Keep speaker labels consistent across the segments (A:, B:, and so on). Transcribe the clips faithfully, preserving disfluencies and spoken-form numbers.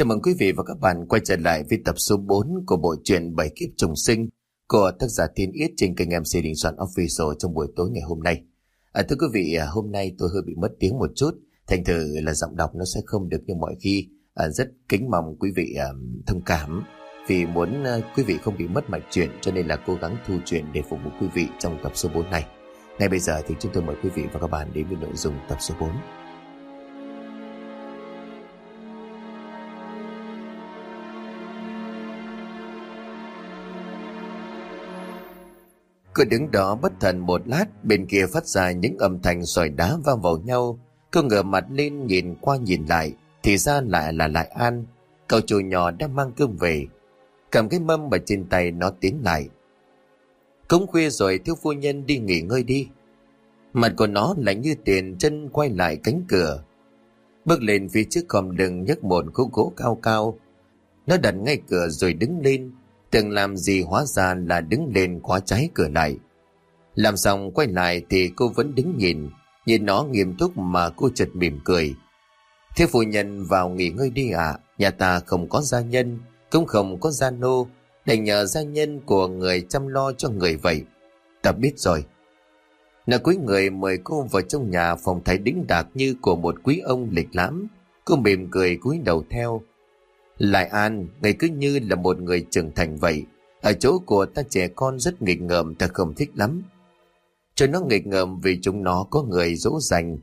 A: Chào mừng quý vị và các bạn quay trở lại với tập số bốn của bộ truyện Bảy Kiếp Trùng Sinh của tác giả Thiên Yết trên kênh em xê Đình Soạn Official trong buổi tối ngày hôm nay. À, thưa quý vị, à, hôm nay tôi hơi bị mất tiếng một chút, thành thử là giọng đọc nó sẽ không được như mọi khi. À, rất kính mong quý vị à, thông cảm vì muốn à, quý vị không bị mất mạch chuyện, cho nên là cố gắng thu chuyện để phục vụ quý vị trong tập số bốn này. Ngay bây giờ thì chúng tôi mời quý vị và các bạn đến với nội dung tập số bốn. Cô đứng đó bất thần một lát, bên kia phát ra những âm thanh sỏi đá vang vào nhau. Cô ngửa mặt lên nhìn qua nhìn lại, thì ra lại là Lại An, cậu chủ nhỏ đã mang cơm về. Cầm cái mâm ở trên tay nó tiến lại. Cũng khuya rồi, thiếu phu nhân đi nghỉ ngơi đi. Mặt của nó lạnh như tiền, chân quay lại cánh cửa. Bước lên phía trước khom lưng nhấc một khúc gỗ cao cao. Nó đặt ngay cửa rồi đứng lên. Tưởng làm gì hóa ra là đứng lên khóa trái cửa lại. Làm xong quay lại thì cô vẫn đứng nhìn. Nhìn nó nghiêm túc mà cô chợt mỉm cười. Thiếu phu nhân vào nghỉ ngơi đi ạ. À. Nhà ta không có gia nhân, cũng không có gia nô, đành nhờ gia nhân của người chăm lo cho người vậy. Ta biết rồi. Nó cúi người mời cô vào trong nhà, phòng thái đĩnh đạc như của một quý ông lịch lãm. Cô mỉm cười cúi đầu theo. Lại An, người cứ như là một người trưởng thành vậy. Ở chỗ của ta trẻ con rất nghịch ngợm, ta không thích lắm. Cho nó nghịch ngợm vì chúng nó có người dỗ dành.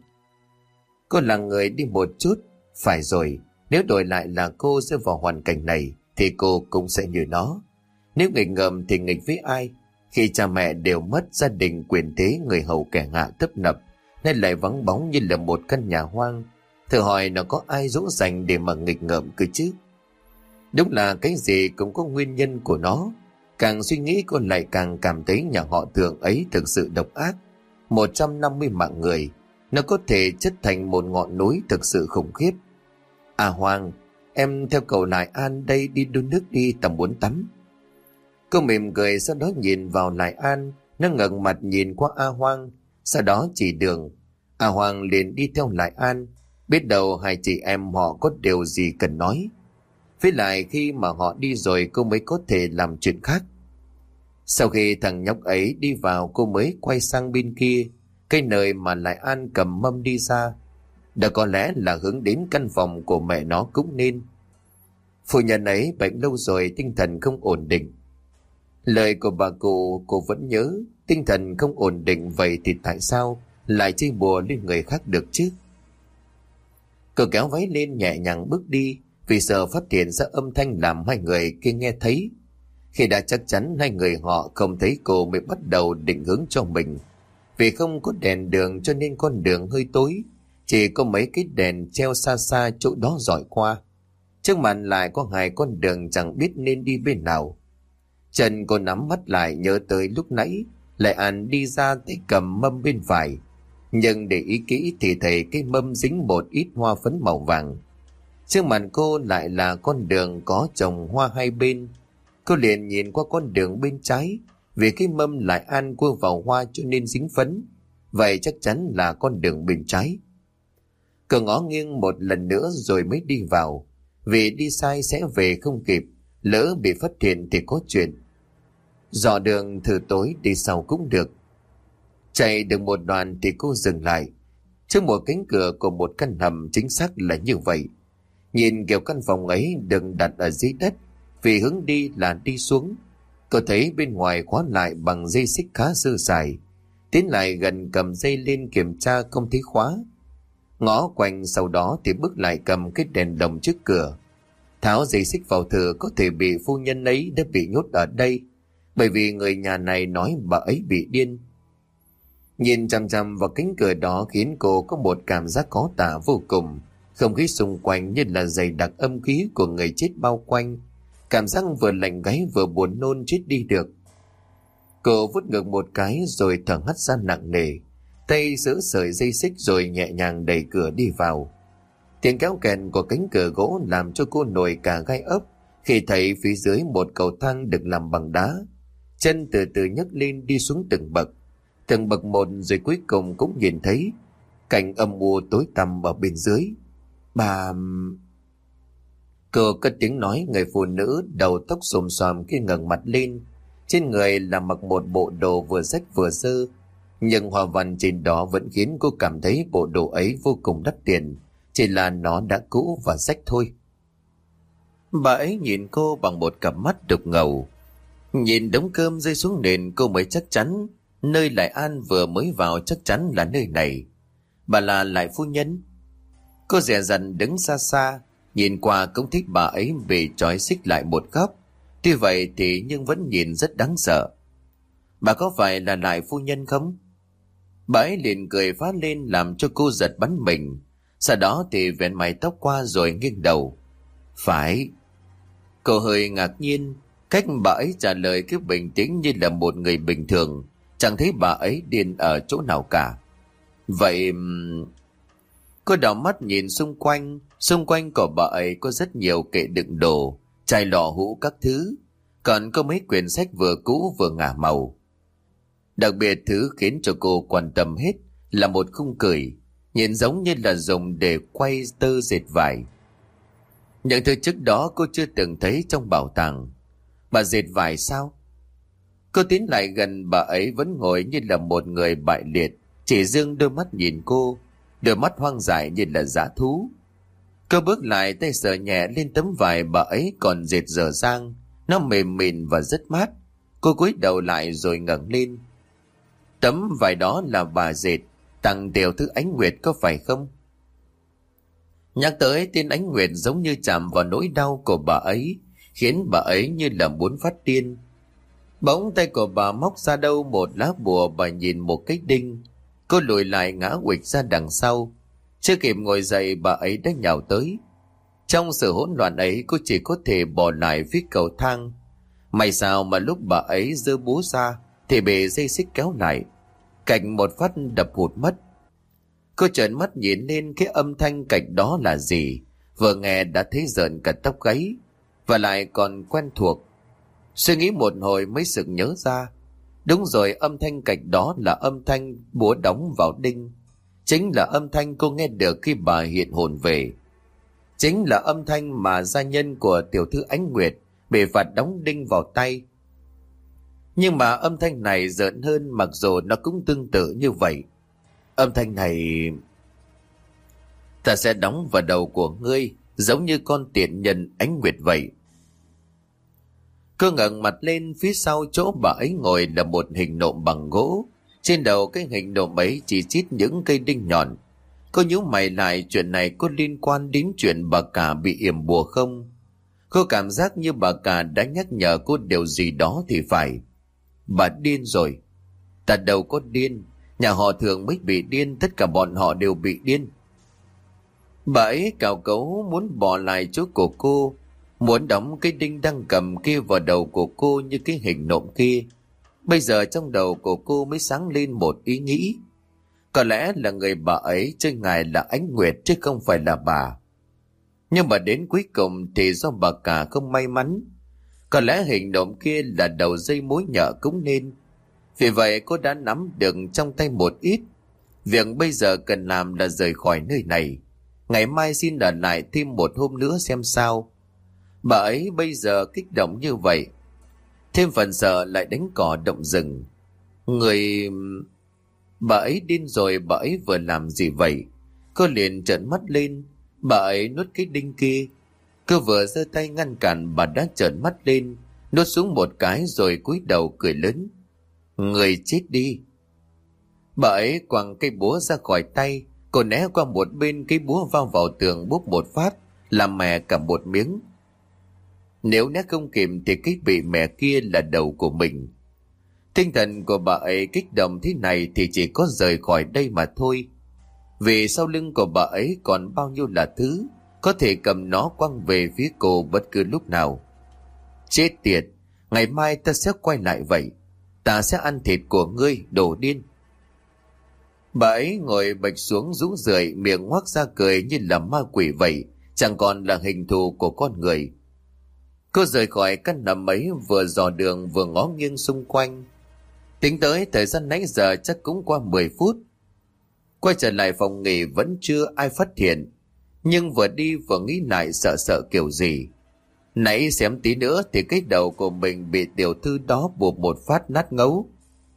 A: Cô là người đi một chút. Phải rồi, nếu đổi lại là cô rơi vào hoàn cảnh này thì cô cũng sẽ như nó. Nếu nghịch ngợm thì nghịch với ai? Khi cha mẹ đều mất, gia đình quyền thế người hầu kẻ hạ tấp nập, nên lại vắng bóng như là một căn nhà hoang. Thử hỏi nó có ai dỗ dành để mà nghịch ngợm cơ chứ? Đúng là cái gì cũng có nguyên nhân của nó. Càng suy nghĩ cô lại càng cảm thấy nhà họ Thường ấy thực sự độc ác. một trăm năm mươi mạng người, nó có thể chất thành một ngọn núi thực sự khủng khiếp. À Hoàng, em theo cậu Lại An đây đi đun nước đi, tầm muốn tắm. Cô mỉm cười, sau đó nhìn vào Lại An. Nó ngẩng mặt nhìn qua A Hoang, sau đó chỉ đường. A Hoang liền đi theo Lại An. Biết đâu hai chị em họ có điều gì cần nói. Với lại khi mà họ đi rồi cô mới có thể làm chuyện khác. Sau khi thằng nhóc ấy đi vào, cô mới quay sang bên kia, cái nơi mà Lại An cầm mâm đi ra. Đã có lẽ là hướng đến căn phòng của mẹ nó cũng nên. Phu nhân ấy bệnh lâu rồi, tinh thần không ổn định. Lời của bà cụ cô vẫn nhớ. Tinh thần không ổn định, vậy thì tại sao lại chơi bùa lên người khác được chứ? Cô kéo váy lên nhẹ nhàng bước đi, vì sợ phát hiện ra âm thanh làm hai người kia nghe thấy. Khi đã chắc chắn hai người họ không thấy cô mới bắt đầu định hướng cho mình. Vì không có đèn đường cho nên con đường hơi tối, chỉ có mấy cái đèn treo xa xa chỗ đó dọi qua. Trước mặt lại có hai con đường chẳng biết nên đi bên nào. Chân cô nắm mắt lại nhớ tới lúc nãy Lại An đi ra tay cầm mâm bên phải, nhưng để ý kỹ thì thấy cái mâm dính một ít hoa phấn màu vàng. Trước mặt cô lại là con đường có trồng hoa hai bên. Cô liền nhìn qua con đường bên trái, vì cái mâm Lại An cua vào hoa cho nên dính phấn. Vậy chắc chắn là con đường bên trái. Cô ngó nghiêng một lần nữa rồi mới đi vào, vì đi sai sẽ về không kịp, lỡ bị phát hiện thì có chuyện. Dò đường thử tối đi sau cũng được. Chạy được một đoạn thì cô dừng lại trước một cánh cửa của một căn hầm, chính xác là như vậy. Nhìn kiểu căn phòng ấy đừng đặt ở dưới đất, vì hướng đi là đi xuống. Cô thấy bên ngoài khóa lại bằng dây xích khá sơ sài. Tiến lại gần cầm dây lên kiểm tra không thấy khóa. Ngó quanh sau đó thì bước lại cầm cái đèn đồng trước cửa. Tháo dây xích vào thử, có thể bị phu nhân ấy đã bị nhốt ở đây, bởi vì người nhà này nói bà ấy bị điên. Nhìn chằm chằm vào cánh cửa đó khiến cô có một cảm giác khó tả vô cùng. Không khí xung quanh như là dày đặc âm khí của người chết bao quanh. Cảm giác vừa lạnh gáy vừa buồn nôn chết đi được. Cô vút ngược một cái rồi thở hắt ra nặng nề, tay giữ sợi dây xích rồi nhẹ nhàng đẩy cửa đi vào. Tiếng kéo kèn của cánh cửa gỗ làm cho cô nổi cả gai ốc khi thấy phía dưới một cầu thang được làm bằng đá. Chân từ từ nhấc lên đi xuống từng bậc, từng bậc một, rồi cuối cùng cũng nhìn thấy cảnh âm u tối tăm ở bên dưới. Bà... Cô cất tiếng nói, người phụ nữ đầu tóc xồm xoàm khi ngẩng mặt lên. Trên người là mặc một bộ đồ vừa rách vừa dơ, nhưng hoa văn trên đó vẫn khiến cô cảm thấy bộ đồ ấy vô cùng đắt tiền, chỉ là nó đã cũ và rách thôi. Bà ấy nhìn cô bằng một cặp mắt đục ngầu. Nhìn đống cơm rơi xuống nền, cô mới chắc chắn nơi Lại An vừa mới vào chắc chắn là nơi này. Bà là Lại phu nhân. Cô dè dặt đứng xa xa, nhìn qua cũng thích bà ấy bị trói xích lại một góc. Tuy vậy thì nhưng vẫn nhìn rất đáng sợ. Bà có phải là Lại phu nhân không? Bà ấy liền cười phá lên làm cho cô giật bắn mình. Sau đó thì vén mái tóc qua rồi nghiêng đầu. Phải. Cô hơi ngạc nhiên. Cách bà ấy trả lời cứ bình tĩnh như là một người bình thường, chẳng thấy bà ấy điên ở chỗ nào cả. Vậy cô đảo mắt nhìn xung quanh. Xung quanh của bà ấy có rất nhiều kệ đựng đồ, chai lọ hũ các thứ, còn có mấy quyển sách vừa cũ vừa ngả màu. Đặc biệt thứ khiến cho cô quan tâm hết là một khung cửi, nhìn giống như là dùng để quay tơ dệt vải. Những thứ trước đó cô chưa từng thấy trong bảo tàng. Bà dệt vải sao? Cô tiến lại gần, bà ấy vẫn ngồi như là một người bại liệt, chỉ dương đôi mắt nhìn cô, đôi mắt hoang dại như là dã thú. Cô bước lại, tay sờ nhẹ lên tấm vải bà ấy còn dệt dở dang, nó mềm mịn và rất mát. Cô cúi đầu lại rồi ngẩng lên. Tấm vải đó là bà dệt tặng tiểu thư Ánh Nguyệt có phải không? Nhắc tới tên Ánh Nguyệt giống như chạm vào nỗi đau của bà ấy, khiến bà ấy như là muốn phát điên. Bỗng tay của bà móc ra đâu một lá bùa, bà nhìn một cái đinh. Cô lùi lại ngã quỵt ra đằng sau. Chưa kịp ngồi dậy bà ấy đã nhào tới. Trong sự hỗn loạn ấy cô chỉ có thể bỏ lại phía cầu thang. May sao mà lúc bà ấy giơ búa ra thì bị dây xích kéo lại, cạnh một phát đập hụt mất. Cô trợn mắt nhìn lên, cái âm thanh cạnh đó là gì, vừa nghe đã thấy rợn cả tóc gáy, và lại còn quen thuộc. Suy nghĩ một hồi mới sực nhớ ra. Đúng rồi, âm thanh cạnh đó là âm thanh búa đóng vào đinh. Chính là âm thanh cô nghe được khi bà hiện hồn về. Chính là âm thanh mà gia nhân của tiểu thư Ánh Nguyệt bị phạt đóng đinh vào tay. Nhưng mà âm thanh này rợn hơn, mặc dù nó cũng tương tự như vậy. Âm thanh này: ta sẽ đóng vào đầu của ngươi, giống như con tiện nhân Ánh Nguyệt vậy. Cô ngẩng mặt lên, phía sau chỗ bà ấy ngồi là một hình nộm bằng gỗ. Trên đầu cái hình nộm ấy chỉ chít những cây đinh nhọn. Cô nhíu mày lại, chuyện này có liên quan đến chuyện bà cả bị yểm bùa không? Cô cảm giác như bà cả đã nhắc nhở cô điều gì đó thì phải. Bà điên rồi. Ta đâu có điên, nhà họ Thường mới bị điên, tất cả bọn họ đều bị điên. Bà ấy cào cấu muốn bỏ lại chỗ của cô, muốn đóng cái đinh đang cầm kia vào đầu của cô như cái hình nộm kia. Bây giờ trong đầu của cô mới sáng lên một ý nghĩ. Có lẽ là người bà ấy chơi ngài là Ánh Nguyệt chứ không phải là bà. Nhưng mà đến cuối cùng thì do bà cả không may mắn. Có lẽ hình nộm kia là đầu dây mối nhợ cũng nên. Vì vậy cô đã nắm được trong tay một ít. Việc bây giờ cần làm là rời khỏi nơi này. Ngày mai xin ở lại thêm một hôm nữa xem sao. Bà ấy bây giờ kích động như vậy, thêm phần sợ lại đánh cỏ động rừng. Người... Bà ấy điên rồi, bà ấy vừa làm gì vậy? Cô liền trợn mắt lên. Bà ấy nuốt cái đinh kia. Cô vừa giơ tay ngăn cản, bà đã trợn mắt lên, nuốt xuống một cái rồi cúi đầu cười lớn. Người chết đi. Bà ấy quăng cây búa ra khỏi tay. Cô né qua một bên, cây búa vào vào tường búp một phát, làm mè cả một miếng. Nếu né không kịp thì cái bị mẹ kia là đầu của mình. Tinh thần của bà ấy kích động thế này thì chỉ có rời khỏi đây mà thôi. Vì sau lưng của bà ấy còn bao nhiêu là thứ có thể cầm nó quăng về phía cô bất cứ lúc nào. Chết tiệt, ngày mai ta sẽ quay lại vậy. Ta sẽ ăn thịt của ngươi, đồ điên. Bà ấy ngồi bạch xuống rũ rượi, miệng ngoác ra cười như là ma quỷ vậy, chẳng còn là hình thù của con người. Cô rời khỏi căn nằm ấy, vừa dò đường vừa ngó nghiêng xung quanh. Tính tới thời gian nãy giờ chắc cũng qua mười phút. Quay trở lại phòng nghỉ vẫn chưa ai phát hiện, nhưng vừa đi vừa nghĩ lại sợ sợ kiểu gì. Nãy xém tí nữa thì cái đầu của mình bị tiểu thư đó buộc một phát nát ngấu.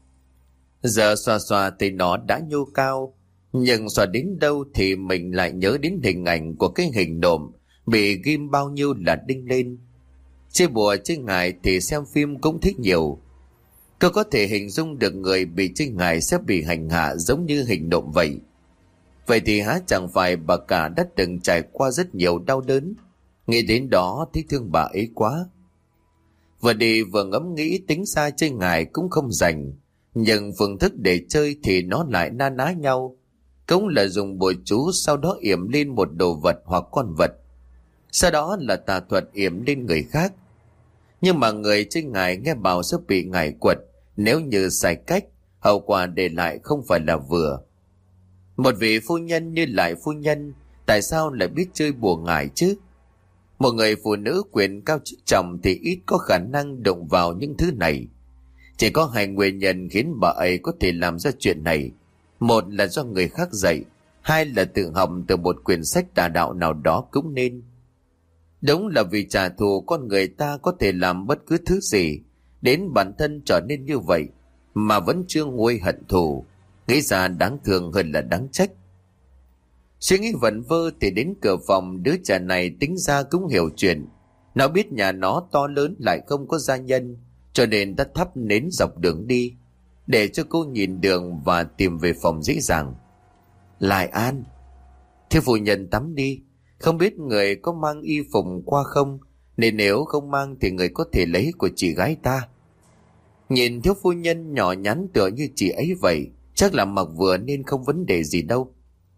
A: Giờ xoa xoa thì nó đã nhô cao, nhưng xoa đến đâu thì mình lại nhớ đến hình ảnh của cái hình nộm bị ghim bao nhiêu là đinh lên. Chơi bùa chơi ngải thì xem phim cũng thích nhiều. Cô có thể hình dung được người bị chơi ngải sẽ bị hành hạ giống như hình nộm vậy. Vậy thì há chẳng phải bà cả đã từng trải qua rất nhiều đau đớn. Nghĩ đến đó thấy thương bà ấy quá. Vừa đi vừa ngẫm nghĩ tính ra chơi ngải cũng không rành, nhưng phương thức để chơi thì nó lại na ná nhau. Cũng là dùng bùa chú, sau đó yểm lên một đồ vật hoặc con vật, sau đó là tà thuật yểm lên người khác. Nhưng mà người chơi ngải nghe bảo sẽ bị ngải quật nếu như sai cách, hậu quả để lại không phải là vừa. Một vị phu nhân như Lại phu nhân tại sao lại biết chơi bùa ngải chứ? Một người phụ nữ quyền cao chức trọng thì ít có khả năng động vào những thứ này. Chỉ có hai nguyên nhân khiến bà ấy có thể làm ra chuyện này. Một là do người khác dạy, hai là tự học từ một quyển sách tà đạo nào đó cũng nên. Đúng là vì trả thù con người ta có thể làm bất cứ thứ gì, đến bản thân trở nên như vậy mà vẫn chưa nguôi hận thù, nghĩ ra đáng thương hơn là đáng trách. Suy nghĩ vẩn vơ thì đến cửa phòng, đứa trẻ này tính ra cũng hiểu chuyện. Nó biết nhà nó to lớn lại không có gia nhân, cho nên đã thắp nến dọc đường đi, để cho cô nhìn đường và tìm về phòng dễ dàng. Lại An, thiếu phu nhân tắm đi, không biết người có mang y phục qua không, nên nếu không mang thì người có thể lấy của chị gái ta. Nhìn thiếu phu nhân nhỏ nhắn tựa như chị ấy vậy, chắc là mặc vừa nên không vấn đề gì đâu.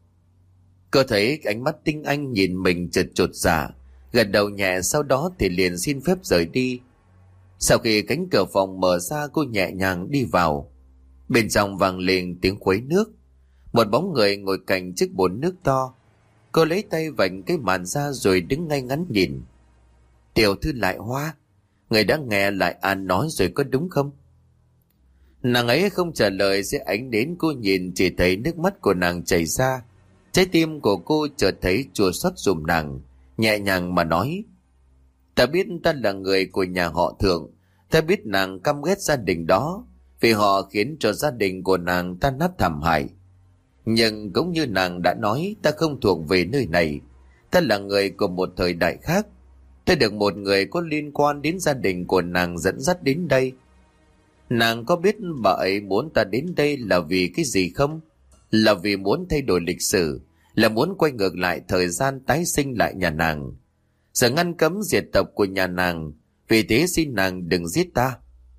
A: Cô thấy ánh mắt tinh anh nhìn mình chợt chột dạ, gật đầu nhẹ, sau đó thì liền xin phép rời đi. Sau khi cánh cửa phòng mở ra, cô nhẹ nhàng đi vào. Bên trong vang lên tiếng khuấy nước. Một bóng người ngồi cạnh chiếc bồn nước to. Cô lấy tay vành cái màn ra rồi đứng ngay ngắn nhìn. Tiểu thư Lại Hoa, người đã nghe Lại An nói rồi có đúng không? Nàng ấy không trả lời, sẽ ánh đến cô nhìn chỉ thấy nước mắt của nàng chảy ra. Trái tim của cô chợt thấy chua xót giùm nàng, nhẹ nhàng mà nói: Ta biết ta là người của nhà họ Thượng, ta biết nàng căm ghét gia đình đó, vì họ khiến cho gia đình của nàng tan nát thảm hại. Nhưng cũng như nàng đã nói, ta không thuộc về nơi này, ta là người của một thời đại khác. Ta được một người có liên quan đến gia đình của nàng dẫn dắt đến đây. Nàng có biết bà ấy muốn ta đến đây là vì cái gì không? Là vì muốn thay đổi lịch sử, là muốn quay ngược lại thời gian, tái sinh lại nhà nàng, giờ ngăn cấm diệt tộc của nhà nàng. Vì thế xin nàng đừng giết ta.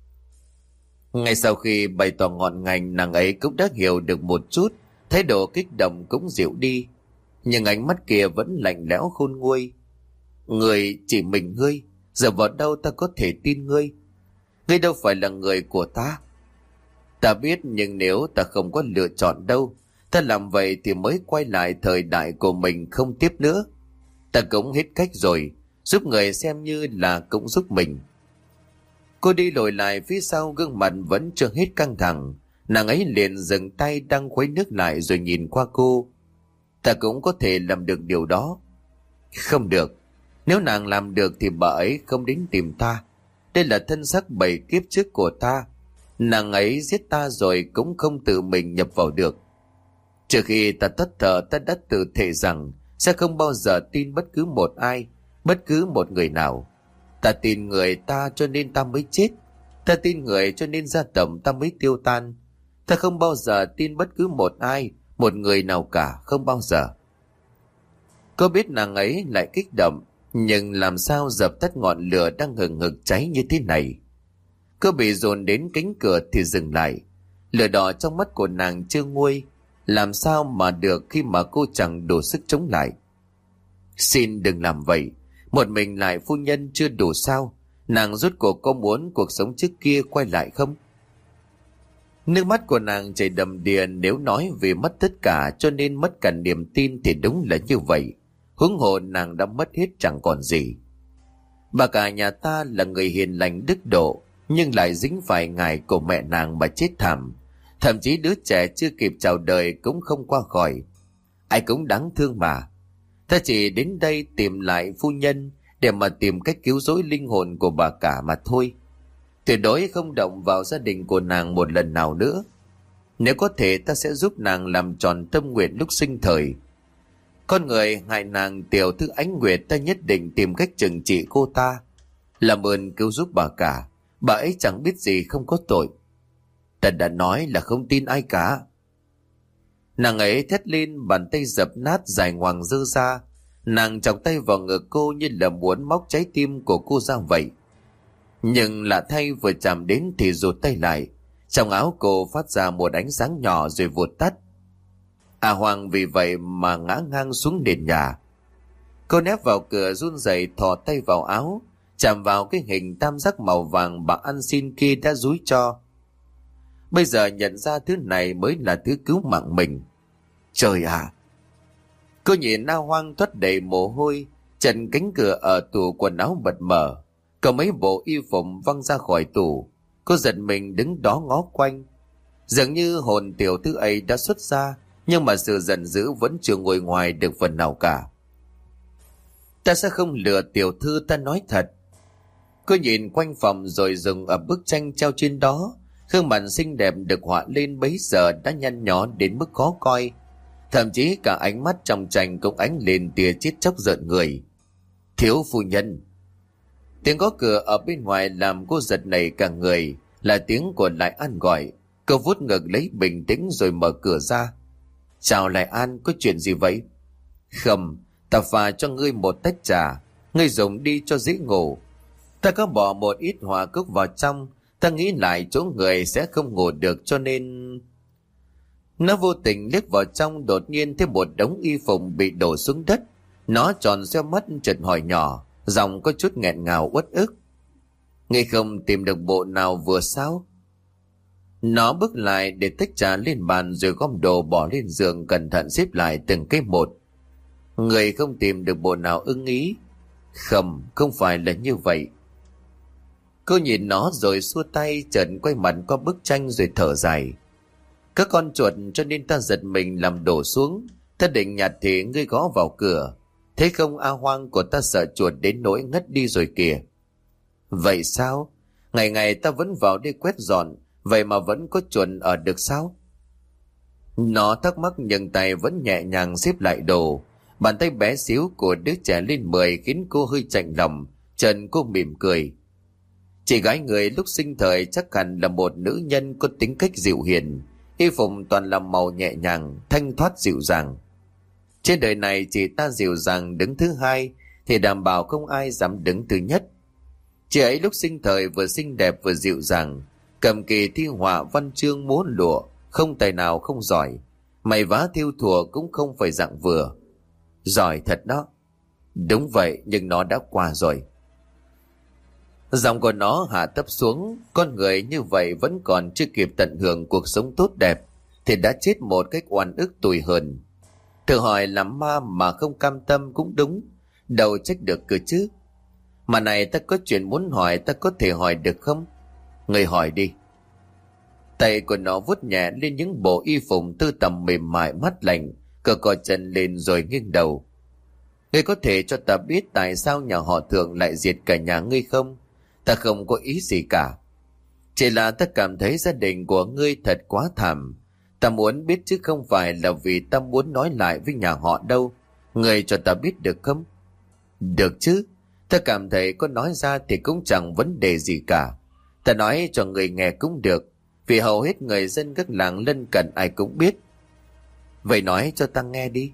A: Ngay sau khi bày tỏ ngọn ngành, nàng ấy cũng đã hiểu được một chút, thái độ kích động cũng dịu đi, nhưng ánh mắt kia vẫn lạnh lẽo khôn nguôi. Người chỉ mình ngươi, giờ vào đâu ta có thể tin ngươi? Ngươi đâu phải là người của ta. Ta biết, nhưng nếu ta không có lựa chọn đâu, ta làm vậy thì mới quay lại thời đại của mình không tiếp nữa. Ta cũng hết cách rồi, giúp người xem như là cũng giúp mình. Cô đi lùi lại phía sau, gương mặt vẫn chưa hết căng thẳng. Nàng ấy liền dừng tay đang khuấy nước lại rồi nhìn qua cô. Ta cũng có thể làm được điều đó. Không được. Nếu nàng làm được thì bà ấy không đến tìm ta. Đây là thân xác bảy kiếp trước của ta. Nàng ấy giết ta rồi cũng không tự mình nhập vào được. Trước khi ta tắt thở, ta đã tự thề rằng sẽ không bao giờ tin bất cứ một ai, bất cứ một người nào. Ta tin người ta cho nên ta mới chết. Ta tin người cho nên gia tộc ta mới tiêu tan. Ta không bao giờ tin bất cứ một ai, một người nào cả, không bao giờ. Cô biết nàng ấy lại kích động, nhưng làm sao dập tắt ngọn lửa đang hừng hực cháy như thế này? Cô bị dồn đến cánh cửa thì dừng lại. Lửa đỏ trong mắt của nàng chưa nguôi, làm sao mà được khi mà cô chẳng đủ sức chống lại. Xin đừng làm vậy, một mình Lại phu nhân chưa đủ sao? Nàng rốt cuộc có muốn cuộc sống trước kia quay lại không? Nước mắt của nàng chảy đầm đìa. Nếu nói vì mất tất cả cho nên mất cả niềm tin thì đúng là như vậy. Huống hồ nàng đã mất hết chẳng còn gì. Bà cả nhà ta là người hiền lành đức độ, nhưng lại dính phải ngài của mẹ nàng mà chết thảm. Thậm chí đứa trẻ chưa kịp chào đời cũng không qua khỏi. Ai cũng đáng thương mà. Ta chỉ đến đây tìm Lại phu nhân để mà tìm cách cứu rỗi linh hồn của bà cả mà thôi. Tuyệt đối không động vào gia đình của nàng một lần nào nữa. Nếu có thể ta sẽ giúp nàng làm tròn tâm nguyện lúc sinh thời. Con người hại nàng tiểu thư Ánh Nguyệt, ta nhất định tìm cách trừng trị cô ta. Làm ơn cứu giúp bà cả, bà ấy chẳng biết gì, không có tội. Ta đã nói là không tin ai cả. Nàng ấy thét lên, bàn tay dập nát dài ngoằng dơ ra. Nàng chọc tay vào ngực cô như là muốn móc trái tim của cô ra vậy. Nhưng lạ thay, vừa chạm đến thì rụt tay lại. Trong áo cô phát ra một ánh sáng nhỏ rồi vụt tắt. À Hoàng vì vậy mà ngã ngang xuống nền nhà. Cô nép vào cửa run rẩy thò tay vào áo, chạm vào cái hình tam giác màu vàng bà ăn xin kia đã dúi cho. Bây giờ nhận ra thứ này mới là thứ cứu mạng mình. Trời ạ! Cô nhìn A Hoang thoát đầy mồ hôi, chân cánh cửa ở tủ quần áo bật mở, có mấy bộ y phục văng ra khỏi tủ. Cô giật mình đứng đó ngó quanh. Dường như hồn tiểu thư ấy đã xuất ra, nhưng mà sự giận dữ vẫn chưa ngồi ngoài được phần nào cả. Ta sẽ không lừa tiểu thư, ta nói thật. Cô nhìn quanh phòng rồi dừng ở bức tranh treo trên đó. Gương mặt xinh đẹp được họa lên bấy giờ đã nhăn nhó đến mức khó coi. Thậm chí cả ánh mắt trong tranh cũng ánh lên tia chết chóc rợn người. Thiếu phu nhân! Tiếng gõ cửa ở bên ngoài làm cô giật nảy cả người, là tiếng của Lại An gọi. Cô vuốt ngực lấy bình tĩnh rồi mở cửa ra. Chào Lại An, có chuyện gì vậy? Không, ta pha cho ngươi một tách trà, ngươi dùng đi cho dễ ngủ. Ta có bỏ một ít hoa cúc vào trong, ta nghĩ lại chỗ người sẽ không ngủ được cho nên... Nó vô tình liếc vào trong, đột nhiên thấy một đống y phục bị đổ xuống đất. Nó tròn xoe mắt chợt hỏi nhỏ, giọng có chút nghẹn ngào uất ức. Ngươi không tìm được bộ nào vừa sao? Nó bước lại để tách trà lên bàn rồi gom đồ bỏ lên giường, cẩn thận xếp lại từng cái một. Người không tìm được bộ nào ưng ý? Không, không phải là như vậy. Cô nhìn nó rồi xua tay, chợt quay mặt qua bức tranh rồi thở dài. Các con chuột cho nên ta giật mình làm đổ xuống. Ta định nhặt thì ngươi gõ vào cửa. Thế không, A Hoang của ta sợ chuột đến nỗi ngất đi rồi kìa. Vậy sao? Ngày ngày ta vẫn vào đây quét dọn, vậy mà vẫn có chuột ở được sao? Nó thắc mắc nhưng tay vẫn nhẹ nhàng xếp lại đồ. Bàn tay bé xíu của đứa trẻ lên mười khiến cô hơi chạnh lòng. Trần cô mỉm cười. Chị gái người lúc sinh thời chắc hẳn là một nữ nhân có tính cách dịu hiền. Y phục toàn là màu nhẹ nhàng, thanh thoát dịu dàng. Trên đời này chỉ ta dịu dàng đứng thứ hai, thì đảm bảo không ai dám đứng thứ nhất. Chị ấy lúc sinh thời vừa xinh đẹp vừa dịu dàng, cầm kỳ thi họa văn chương múa lụa, không tài nào không giỏi. Mày vá thiêu thùa cũng không phải dạng vừa. Giỏi thật đó. Đúng vậy, nhưng nó đã qua rồi. Giọng của nó hạ thấp xuống. Con người như vậy vẫn còn chưa kịp tận hưởng cuộc sống tốt đẹp thì đã chết một cách oan ức tủi hờn. Thử hỏi làm ma mà không cam tâm cũng đúng, đâu trách được cơ chứ. Mà này, ta có chuyện muốn hỏi, ta có thể hỏi được không? Người hỏi đi. Tay của nó vuốt nhẹ lên những bộ y phục tư tầm mềm mại mát lạnh, cờ cò chân lên rồi nghiêng đầu. Ngươi có thể cho ta biết tại sao nhà họ Thượng lại diệt cả nhà ngươi không? Ta không có ý gì cả. Chỉ là ta cảm thấy gia đình của ngươi thật quá thảm. Ta muốn biết chứ không phải là vì ta muốn nói lại với nhà họ đâu. Ngươi cho ta biết được không? Được chứ. Ta cảm thấy có nói ra thì cũng chẳng vấn đề gì cả. Ta nói cho người nghe cũng được, vì hầu hết người dân các làng lân cận ai cũng biết. Vậy nói cho ta nghe đi.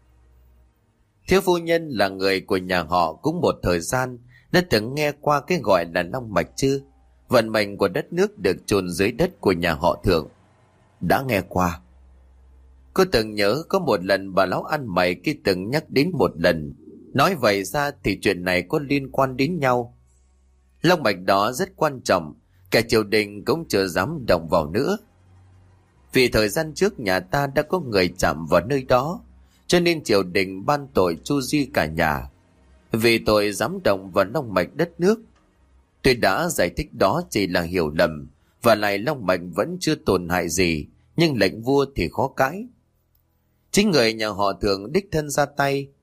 A: Thiếu phu nhân là người của nhà họ cũng một thời gian đã từng nghe qua cái gọi là long mạch chưa? Vận mệnh của đất nước được chôn dưới đất của nhà họ Thượng. Đã nghe qua. Cô từng nhớ có một lần bà lão ăn mày kia từng nhắc đến một lần. Nói vậy ra thì chuyện này có liên quan đến nhau. Long mạch đó rất quan trọng, cả triều đình cũng chưa dám động vào nữa. Vì thời gian trước nhà ta đã có người chạm vào nơi đó, cho nên triều đình ban tội chu di cả nhà. Vì tội dám động vào long mạch đất nước. Tôi đã giải thích đó chỉ là hiểu lầm, và lại long mạch vẫn chưa tổn hại gì, nhưng lệnh vua thì khó cãi. Chính người nhà họ Thượng đích thân ra tay.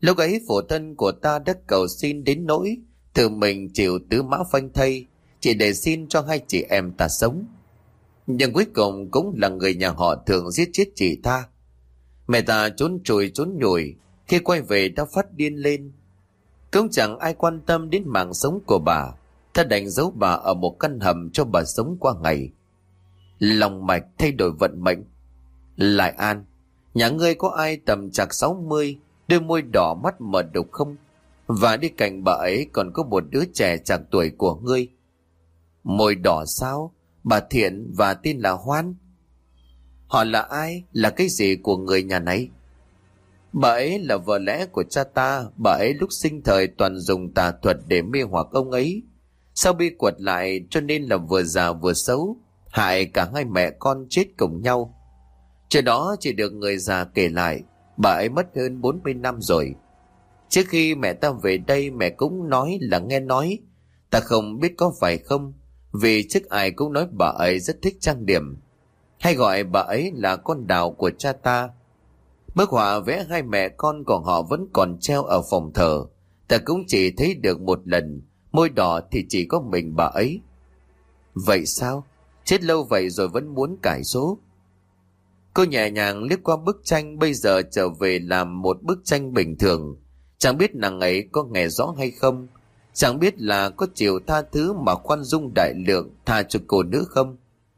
A: Lúc ấy phụ thân của ta đã cầu xin đến nỗi tự mình chịu tứ mã phanh thây, chỉ để xin cho hai chị em ta sống. Nhưng cuối cùng cũng là người nhà họ Thường giết chết chị ta. Mẹ ta trốn trùi trốn nhủi, khi quay về đã phát điên lên. Cũng chẳng ai quan tâm đến mạng sống của bà, ta đành giấu bà ở một căn hầm cho bà sống qua ngày. Lòng mạch thay đổi vận mệnh. Lại An, nhà ngươi có ai tầm chạc sáu mươi, đôi môi đỏ mắt mờ đục không? Và đi cạnh bà ấy còn có một đứa trẻ chạc tuổi của ngươi. Môi đỏ sao? Bà Thiện và tên là Hoan. Họ là ai? Là cái gì của người nhà này? Bà ấy là vợ lẽ của cha ta. Bà ấy lúc sinh thời toàn dùng tà thuật để mê hoặc ông ấy. Sau bi quật lại cho nên là vừa già vừa xấu, hại cả hai mẹ con chết cùng nhau. Chuyện đó chỉ được người già kể lại. Bà ấy mất hơn bốn mươi năm rồi. Trước khi mẹ ta về đây, mẹ cũng nói là nghe nói. Ta không biết có phải không, vì trước ai cũng nói bà ấy rất thích trang điểm, hay gọi bà ấy là con đào của cha ta. Bức họa vẽ hai mẹ con của họ vẫn còn treo ở phòng thờ. Ta cũng chỉ thấy được một lần, môi đỏ thì chỉ có mình bà ấy. Vậy sao? Chết lâu vậy rồi vẫn muốn cải số. Cô nhẹ nhàng liếc qua bức tranh, bây giờ trở về làm một bức tranh bình thường. Chẳng biết nàng ấy có nghe rõ hay không, chẳng biết là có chịu tha thứ mà khoan dung đại lượng tha cho cô nữ không.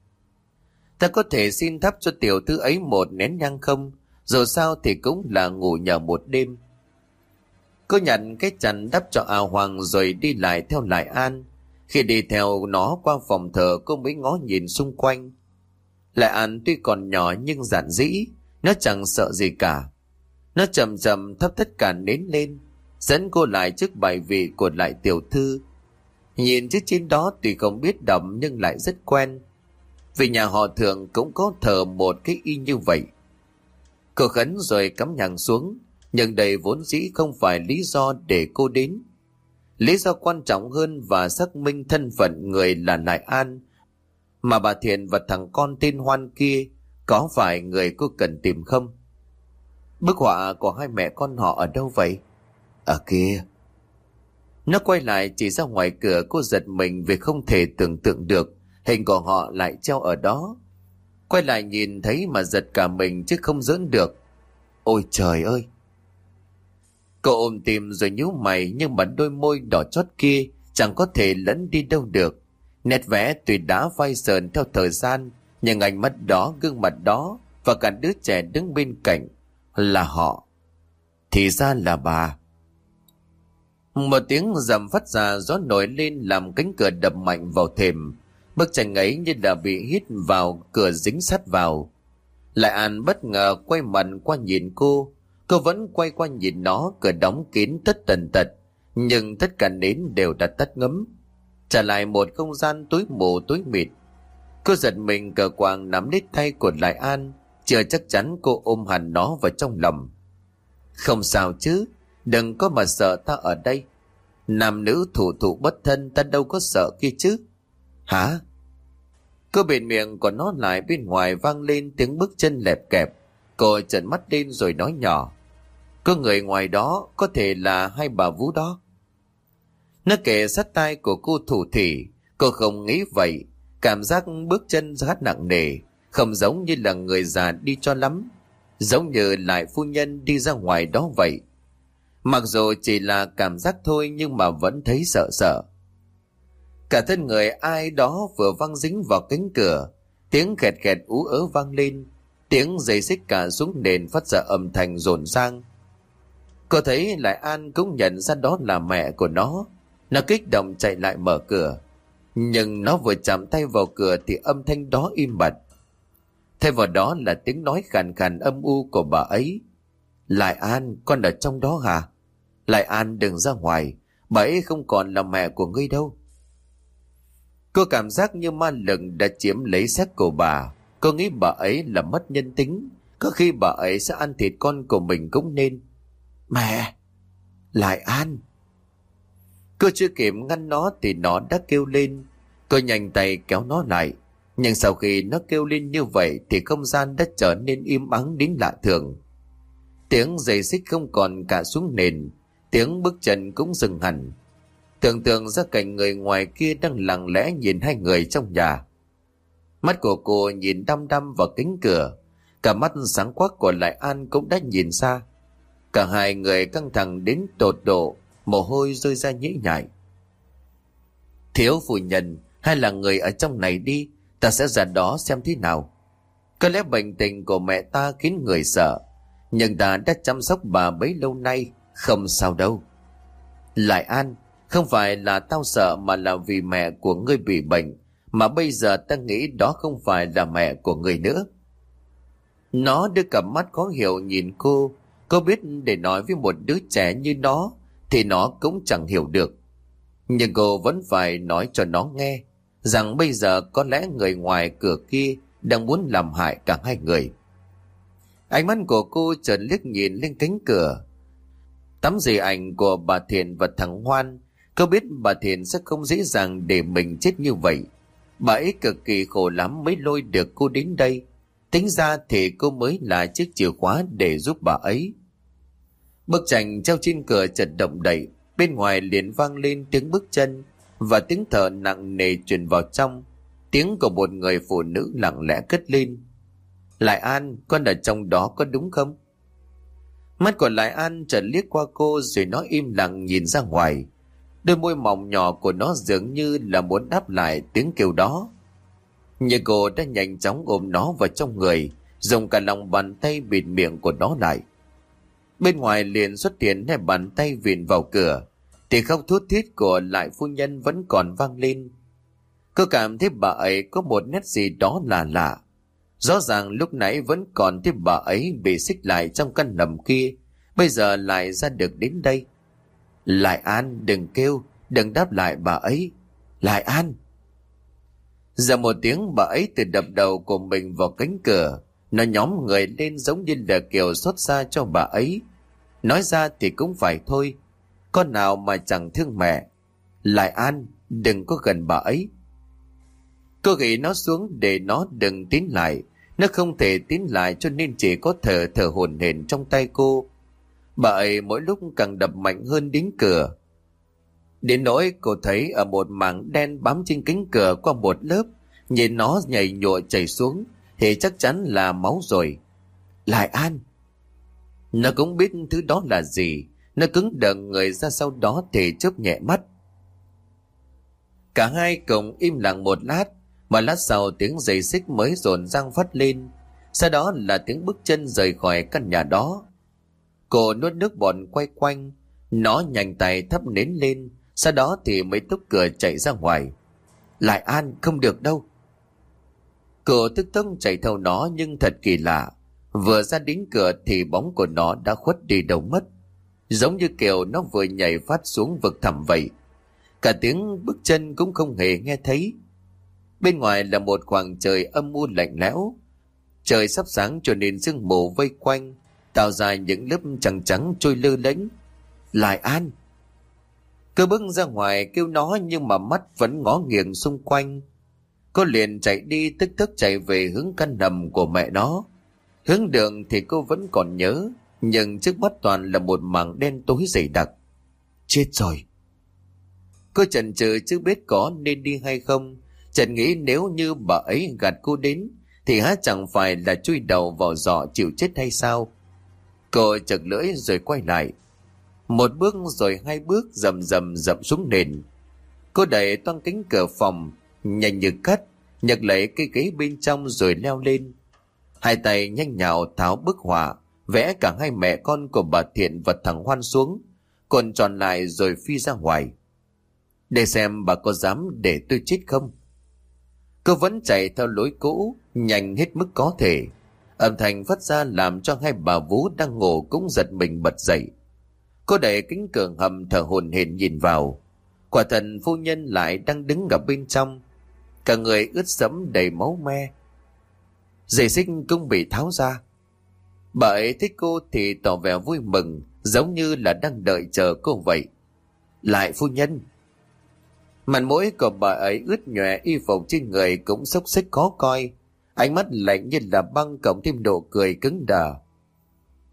A: Ta có thể xin thắp cho tiểu thư ấy một nén nhang không? Dù sao thì cũng là ngủ nhờ một đêm. Cô nhận cái chăn đắp cho A Hoàng rồi đi lại theo Lại An. Khi đi theo nó qua phòng thờ, cô mới ngó nhìn xung quanh. Lại An tuy còn nhỏ nhưng giản dĩ, nó chẳng sợ gì cả. Nó chậm chậm thắp tất cả nến lên, dẫn cô lại trước bài vị của Lại tiểu thư. Nhìn chiếc trên đó tuy không biết đọc nhưng lại rất quen, vì nhà họ Thường cũng có thờ một cái y như vậy. Cô khấn rồi cắm nhang xuống, nhưng đây vốn dĩ không phải lý do để cô đến. Lý do quan trọng hơn và xác minh thân phận người là Lại An, mà bà Thiện và thằng con tên Hoan kia có phải người cô cần tìm không? Bức họa của hai mẹ con họ ở đâu vậy? Ở kia. Nó quay lại chỉ ra ngoài cửa. Cô giật mình vì không thể tưởng tượng được hình của họ lại treo ở đó. Quay lại nhìn thấy mà giật cả mình chứ không giỡn được. Ôi trời ơi! Cô ôm tim rồi nhíu mày, nhưng mà đôi môi đỏ chót kia chẳng có thể lẫn đi đâu được. Nét vẽ tuy đã phai sờn theo thời gian, nhưng ánh mắt đó, gương mặt đó và cả đứa trẻ đứng bên cạnh là họ. Thì ra là bà. Một tiếng rầm phát ra, gió nổi lên làm cánh cửa đập mạnh vào thềm. Bức tranh ấy như là bị hít vào cửa, dính sắt vào. Lại An bất ngờ quay mặt qua nhìn cô. Cô vẫn quay qua nhìn nó. Cửa đóng kín tất tần tật, nhưng tất cả nến đều đã tắt ngấm, trả lại một không gian tối mù tối mịt. Cô giật mình cờ quàng nắm lấy tay của Lại An, chưa chắc chắn cô ôm hẳn nó vào trong lòng. Không sao chứ, đừng có mà sợ ta ở đây. Nam nữ thủ thụ bất thân, ta đâu có sợ kia chứ. Hả? Cô bịt miệng của nó lại, bên ngoài vang lên tiếng bước chân lẹp kẹp. Cô trợn mắt lên rồi nói nhỏ. Có người ngoài đó, có thể là hai bà vú đó. Nó kề sát tai của cô thủ thỉ. Cô không nghĩ vậy. Cảm giác bước chân rất nặng nề, không giống như là người già đi cho lắm, giống như Lại phu nhân đi ra ngoài đó vậy. Mặc dù chỉ là cảm giác thôi, nhưng mà vẫn thấy sợ sợ. Cả thân người ai đó vừa văng dính vào cánh cửa. Tiếng khẹt khẹt ú ớ vang lên. Tiếng giày xích cả xuống nền phát ra âm thanh rộn rang. Cô thấy Lại An cũng nhận ra đó là mẹ của nó. Nó kích động chạy lại mở cửa, nhưng nó vừa chạm tay vào cửa thì âm thanh đó im bặt. Thay vào đó là tiếng nói khàn khàn âm u của bà ấy. Lại An, con ở trong đó hả? Lại An, đừng ra ngoài, bà ấy không còn là mẹ của ngươi đâu. Cô cảm giác như ma lực đã chiếm lấy xác của bà. Cô nghĩ bà ấy là mất nhân tính, có khi bà ấy sẽ ăn thịt con của mình cũng nên. Mẹ! Lại An! Cô chưa kịp ngăn nó thì nó đã kêu lên. Cô nhanh tay kéo nó lại, nhưng sau khi nó kêu lên như vậy thì không gian đã trở nên im ắng đến lạ thường. Tiếng giày xích không còn cả xuống nền, tiếng bước chân cũng dừng hẳn. Tưởng tượng ra cảnh người ngoài kia đang lặng lẽ nhìn hai người trong nhà. Mắt của cô nhìn đăm đăm vào cánh cửa, cả mắt sáng quắc của Lại An cũng đã nhìn xa. Cả hai người căng thẳng đến tột độ, mồ hôi rơi ra nhễ nhại. Thiếu phu nhân, hay là người ở trong này đi, ta sẽ ra đó xem thế nào. Có lẽ bệnh tình của mẹ ta khiến người sợ, nhưng ta đã chăm sóc bà bấy lâu nay, không sao đâu. Lại An, không phải là tao sợ mà là vì mẹ của ngươi bị bệnh, mà bây giờ ta nghĩ đó không phải là mẹ của ngươi nữa. Nó đưa cặp mắt khó hiểu nhìn cô. Cô biết để nói với một đứa trẻ như nó thì nó cũng chẳng hiểu được. Nhưng cô vẫn phải nói cho nó nghe rằng bây giờ có lẽ người ngoài cửa kia đang muốn làm hại cả hai người. Ánh mắt của cô chợt liếc nhìn lên cánh cửa. Tấm di ảnh của bà Thiện và thằng Hoan. Cô biết bà Thiện sẽ không dễ dàng để mình chết như vậy. Bà ấy cực kỳ khổ lắm mới lôi được cô đến đây. Tính ra thì cô mới là chiếc chìa khóa để giúp bà ấy. Bức tranh treo trên cửa chợt động đậy, bên ngoài liền vang lên tiếng bước chân và tiếng thở nặng nề truyền vào trong. Tiếng của một người phụ nữ lặng lẽ cất lên. Lại An, con ở trong đó có đúng không? Mắt của Lại An chợt liếc qua cô rồi nó im lặng nhìn ra ngoài. Đôi môi mỏng nhỏ của nó dường như là muốn đáp lại tiếng kêu đó. Nhưng cô đã nhanh chóng ôm nó vào trong người, dùng cả lòng bàn tay bịt miệng của nó lại. Bên ngoài liền xuất hiện hai bàn tay vịn vào cửa, thì khóc thút thít của Lại phu nhân vẫn còn vang lên. Cô cảm thấy bà ấy có một nét gì đó là lạ. Rõ ràng lúc nãy vẫn còn thấy bà ấy bị xích lại trong căn nầm kia, bây giờ lại ra được đến đây. Lại An, đừng kêu, đừng đáp lại bà ấy. Lại An. Giờ một tiếng bà ấy từ đập đầu của mình vào cánh cửa. Nó nhóm người lên giống như là kiểu xót xa cho bà ấy. Nói ra thì cũng phải thôi, con nào mà chẳng thương mẹ. Lại An, đừng có gần bà ấy. Cô ghi nó xuống để nó đừng tiến lại. Nó không thể tiến lại cho nên chỉ có thở thở hổn hển trong tay cô. Bà ấy mỗi lúc càng đập mạnh hơn đến cửa. Đến nỗi cô thấy ở một mảng đen bám trên cánh cửa qua một lớp, nhìn nó nhảy nhụa chảy xuống thì chắc chắn là máu rồi. Lại An. Nó cũng biết thứ đó là gì. Nó cứng đờ người ra, sau đó thì chớp nhẹ mắt. Cả hai cùng im lặng một lát. Mà lát sau tiếng giày xích mới dồn dang phát lên. Sau đó là tiếng bước chân rời khỏi căn nhà đó. Cô nuốt nước bọt quay quanh. Nó nhanh tay thắp nến lên. Sau đó thì mới túc cửa chạy ra ngoài. Lại An, không được đâu. Cô tức tốc chạy theo nó, nhưng thật kỳ lạ. Vừa ra đến cửa thì bóng của nó đã khuất đi đâu mất. Giống như kiểu nó vừa nhảy phát xuống vực thẳm vậy. Cả tiếng bước chân cũng không hề nghe thấy. Bên ngoài là một khoảng trời âm u lạnh lẽo. Trời sắp sáng cho nên sương mù vây quanh, tạo ra những lớp trắng trắng trôi lơ lễnh. Lại An. Cô bước ra ngoài kêu nó, nhưng mà mắt vẫn ngó nghiêng xung quanh. Cô liền chạy đi, tức tức chạy về hướng căn nằm của mẹ nó. Hướng đường thì cô vẫn còn nhớ, nhưng trước mắt toàn là một mảng đen tối dày đặc. Chết rồi. Cô chần chừ chưa biết có nên đi hay không. Chợt nghĩ nếu như bà ấy gạt cô đến thì há chẳng phải là chui đầu vào giỏ chịu chết hay sao. Cô chật lưỡi rồi quay lại. Một bước rồi hai bước, rầm rầm rầm xuống nền. Cô đẩy toang cánh cửa phòng, nhanh như cắt, nhặt lấy cái ghế bên trong rồi leo lên. Hai tay nhanh nhào tháo bức họa, vẽ cả hai mẹ con của bà Thiện và thằng Hoan xuống, còn tròn lại rồi phi ra ngoài. Để xem bà có dám để tôi chết không. Cô vẫn chạy theo lối cũ, nhanh hết mức có thể. Âm thanh phát ra làm cho hai bà vú đang ngủ cũng giật mình bật dậy. Cô đẩy cánh cửa hầm thở hổn hển nhìn vào. Quả thần phu nhân lại đang đứng ở bên trong, cả người ướt sẫm đầy máu me. Giày xích cũng bị tháo ra. Bà ấy thấy cô thì tỏ vẻ vui mừng, giống như là đang đợi chờ cô vậy. Lại phu nhân. Mặt mũi của bà ấy ướt nhòe, y phục trên người cũng xốc xếch khó coi, ánh mắt lạnh như là băng cộng thêm độ cười cứng đờ.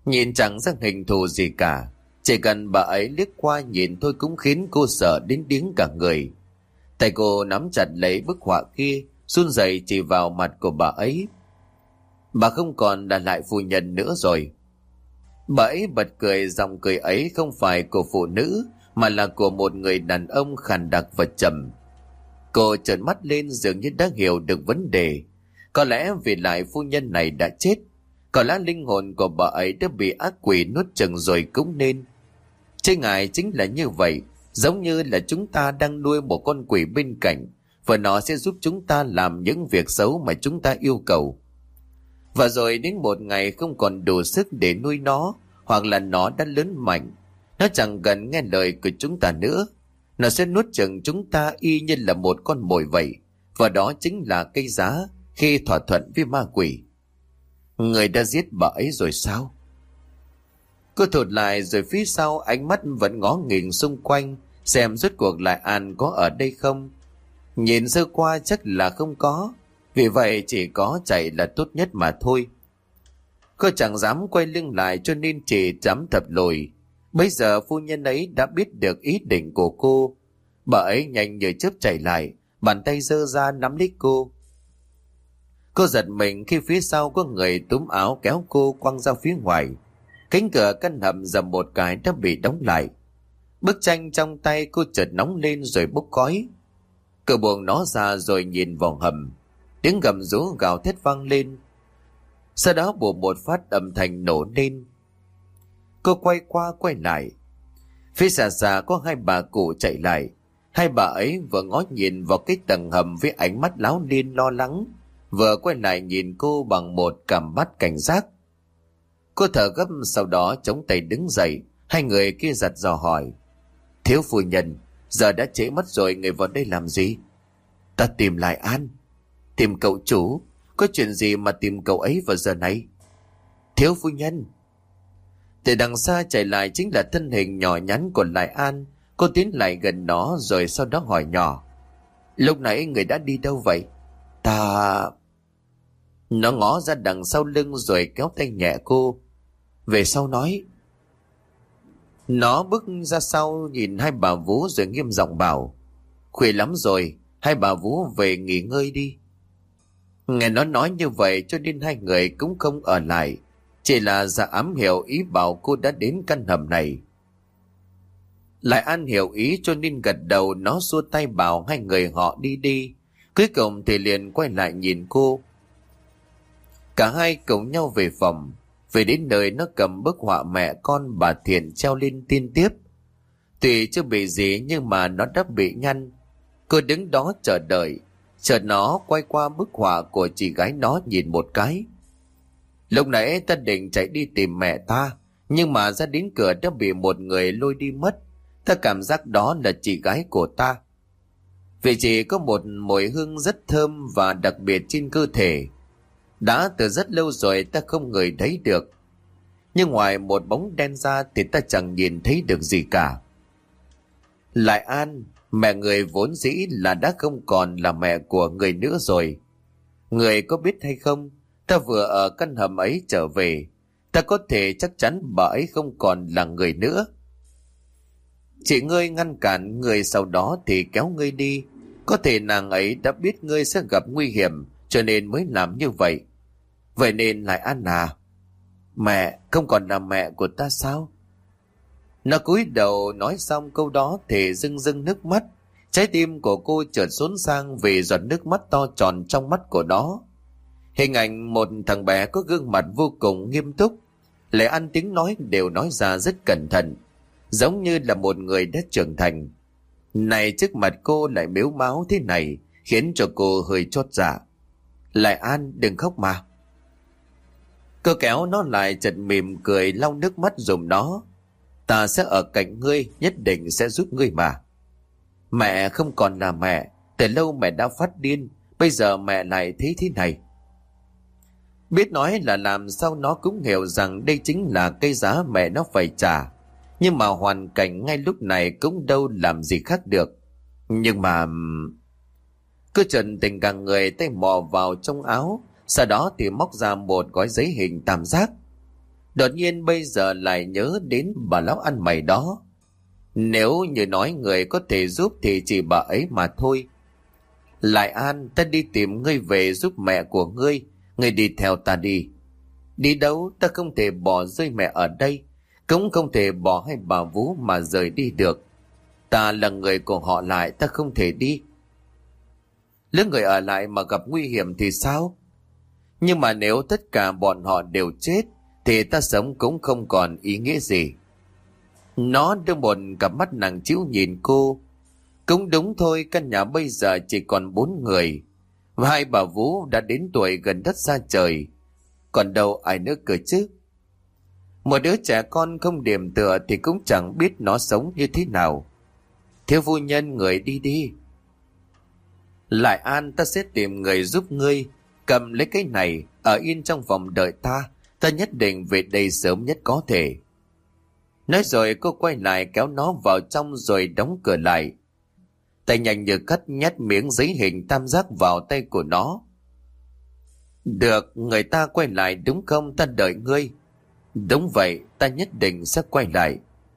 A: Nhìn chẳng ra hình thù gì cả, chỉ cần bà ấy liếc qua nhìn thôi cũng khiến cô sợ đến điếng cả người. Tay cô nắm chặt lấy bức họa kia, run rẩy chỉ vào mặt của bà ấy. Bà không còn là Lại phu nhân nữa rồi. Bà ấy bật cười, giọng cười ấy không phải của phụ nữ mà là của một người đàn ông khàn đặc và trầm. Cô trợn mắt lên dường như đã hiểu được vấn đề. Có lẽ vì Lại phu nhân này đã chết, có lẽ linh hồn của bà ấy đã bị ác quỷ nuốt chửng rồi cũng nên. Chứ ngại chính là như vậy, giống như là chúng ta đang nuôi một con quỷ bên cạnh, và nó sẽ giúp chúng ta làm những việc xấu mà chúng ta yêu cầu. Và rồi đến một ngày không còn đủ sức để nuôi nó, hoặc là nó đã lớn mạnh, nó chẳng cần nghe lời của chúng ta nữa, nó sẽ nuốt chửng chúng ta y như là một con mồi vậy. Và đó chính là cái giá khi thỏa thuận với ma quỷ. Người đã giết bà ấy rồi sao? Cô thụt lại rồi phía sau, ánh mắt vẫn ngó nghiêng xung quanh xem rốt cuộc Lại An có ở đây không. Nhìn sơ qua chắc là không có, vì vậy chỉ có chạy là tốt nhất mà thôi. Cô chẳng dám quay lưng lại cho nên chỉ dám thập lùi. Bây giờ phu nhân ấy đã biết được ý định của cô. Bà ấy nhanh như chớp chạy lại, bàn tay giơ ra nắm lấy cô. Cô giật mình khi phía sau có người túm áo kéo cô quăng ra phía ngoài. Cánh cửa căn hầm dầm một cái đã bị đóng lại. Bức tranh trong tay cô chợt nóng lên rồi bốc khói. Cô buông nó ra rồi nhìn vào hầm. Tiếng gầm rú gào thét vang lên. Sau đó bùa một phát âm thanh nổ lên. Cô quay qua quay lại. Phía xa xa có hai bà cụ chạy lại. Hai bà ấy vừa ngó nhìn vào cái tầng hầm với ánh mắt láo liên lo lắng, vừa quay lại nhìn cô bằng một cặp mắt cảnh giác. Cô thở gấp, sau đó chống tay đứng dậy. Hai người kia giật dò hỏi: Thiếu phu nhân, giờ đã trễ mất rồi, người vào đây làm gì? Ta tìm Lại An. Tìm cậu chủ? Có chuyện gì mà tìm cậu ấy vào giờ này? Thiếu phu nhân. Từ đằng xa chạy lại chính là thân hình nhỏ nhắn của Lại An. Cô tiến lại gần nó rồi sau đó hỏi nhỏ: Lúc nãy người đã đi đâu vậy? Ta... Nó ngó ra đằng sau lưng rồi kéo tay nhẹ cô. Về sau nói. Nó bước ra sau nhìn hai bà vú rồi nghiêm giọng bảo: Khuya lắm rồi, hai bà vú về nghỉ ngơi đi. Nghe nó nói như vậy cho nên hai người cũng không ở lại, chỉ là ra ám hiệu ý bảo cô đã đến căn hầm này. Lại An hiểu ý cho nên gật đầu, nó xua tay bảo hai người họ đi đi. Cuối cùng thì liền quay lại nhìn cô. Cả hai cùng nhau về phòng. Về đến nơi nó cầm bức họa mẹ con bà Thiện treo lên tin tiếp. Tuy chưa bị gì nhưng mà nó đã bị nhăn. Cô đứng đó chờ đợi. Chợt nó quay qua bức họa của chị gái nó nhìn một cái. Lúc nãy ta định chạy đi tìm mẹ ta, nhưng mà ra đến cửa đã bị một người lôi đi mất. Ta cảm giác đó là chị gái của ta. Vì chị có một mùi hương rất thơm và đặc biệt trên cơ thể. Đã từ rất lâu rồi ta không ngửi thấy được. Nhưng ngoài một bóng đen ra thì ta chẳng nhìn thấy được gì cả. Lại An, mẹ người vốn dĩ là đã không còn là mẹ của người nữa rồi. Người có biết hay không, ta vừa ở căn hầm ấy trở về, ta có thể chắc chắn bà ấy không còn là người nữa. Chị ngươi ngăn cản người, sau đó thì kéo ngươi đi. Có thể nàng ấy đã biết ngươi sẽ gặp nguy hiểm cho nên mới làm như vậy. Vậy nên Lại An à, mẹ không còn là mẹ của ta sao? Nó cúi đầu nói xong câu đó thì rưng rưng nước mắt. Trái tim của cô chợt xốn sang vì giọt nước mắt to tròn trong mắt của nó. Hình ảnh một thằng bé có gương mặt vô cùng nghiêm túc, Lại An tiếng nói đều nói ra rất cẩn thận, giống như là một người đã trưởng thành. Này trước mặt cô lại mếu máo thế này khiến cho cô hơi chót dạ. Lại An đừng khóc mà. Cô kéo nó lại chợt mỉm cười lau nước mắt giùm nó. Ta sẽ ở cạnh ngươi, nhất định sẽ giúp ngươi mà. Mẹ không còn là mẹ, từ lâu mẹ đã phát điên, bây giờ mẹ lại thấy thế này. Biết nói là làm sao nó cũng hiểu rằng đây chính là cái giá mẹ nó phải trả. Nhưng mà hoàn cảnh ngay lúc này cũng đâu làm gì khác được. Nhưng mà... Cứ trần tình cả người, tay mò vào trong áo, sau đó thì móc ra một gói giấy hình tam giác. Đột nhiên bây giờ lại nhớ đến bà lão ăn mày đó. Nếu như nói người có thể giúp thì chỉ bà ấy mà thôi. Lại An, ta đi tìm ngươi về giúp mẹ của ngươi. Ngươi đi theo ta đi. Đi đâu? Ta không thể bỏ rơi mẹ ở đây, cũng không thể bỏ hai bà Vú mà rời đi được. Ta là người của họ Lại, ta không thể đi. Lỡ người ở lại mà gặp nguy hiểm thì sao? Nhưng mà nếu tất cả bọn họ đều chết thì ta sống cũng không còn ý nghĩa gì. Nó đưa một cặp mắt nặng trĩu nhìn cô. Cũng đúng thôi, căn nhà bây giờ chỉ còn bốn người, và hai bà Vú đã đến tuổi gần đất xa trời, còn đâu ai nữa cơ chứ. Một đứa trẻ con không điểm tựa thì cũng chẳng biết nó sống như thế nào. Thiếu phu nhân, người đi đi. Lại An, ta sẽ tìm người giúp ngươi. Cầm lấy cái này, ở yên trong phòng đợi ta. Ta nhất định về đây sớm nhất có thể. Nói rồi cô quay lại kéo nó vào trong rồi đóng cửa lại. Tay nhanh như cắt nhét miếng giấy hình tam giác vào tay của nó. Được, người ta quay lại đúng không? Ta đợi ngươi. Đúng vậy, ta nhất định sẽ quay lại.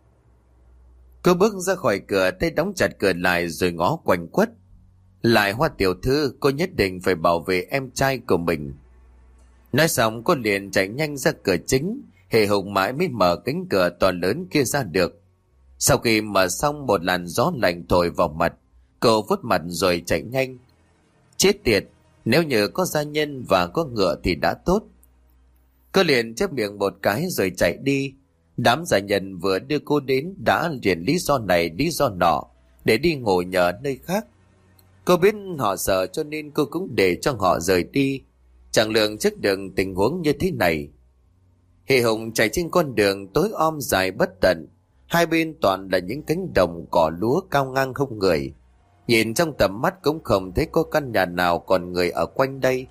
A: Cô bước ra khỏi cửa, tay đóng chặt cửa lại rồi ngó quanh quất. Lại Hoa tiểu thư, cô nhất định phải bảo vệ em trai của mình. Nói xong cô liền chạy nhanh ra cửa chính, hề hùng mãi mới mở cánh cửa to lớn kia ra được. Sau khi mở xong, một làn gió lạnh thổi vào mặt, cô vuốt mặt rồi chạy nhanh. Chết tiệt, nếu như có gia nhân và có ngựa thì đã tốt. Cô liền chép miệng một cái rồi chạy đi. Đám gia nhân vừa đưa cô đến đã liền lý do này lý do nọ để đi ngồi nhờ nơi khác. Cô biết họ sợ cho nên cô cũng để cho họ rời đi, chẳng lường trước được tình huống như thế này. Hề hùng chạy trên con đường tối om dài bất tận, hai bên toàn là những cánh đồng cỏ lúa cao ngang không người. Nhìn trong tầm mắt cũng không thấy có căn nhà nào còn người ở quanh đây.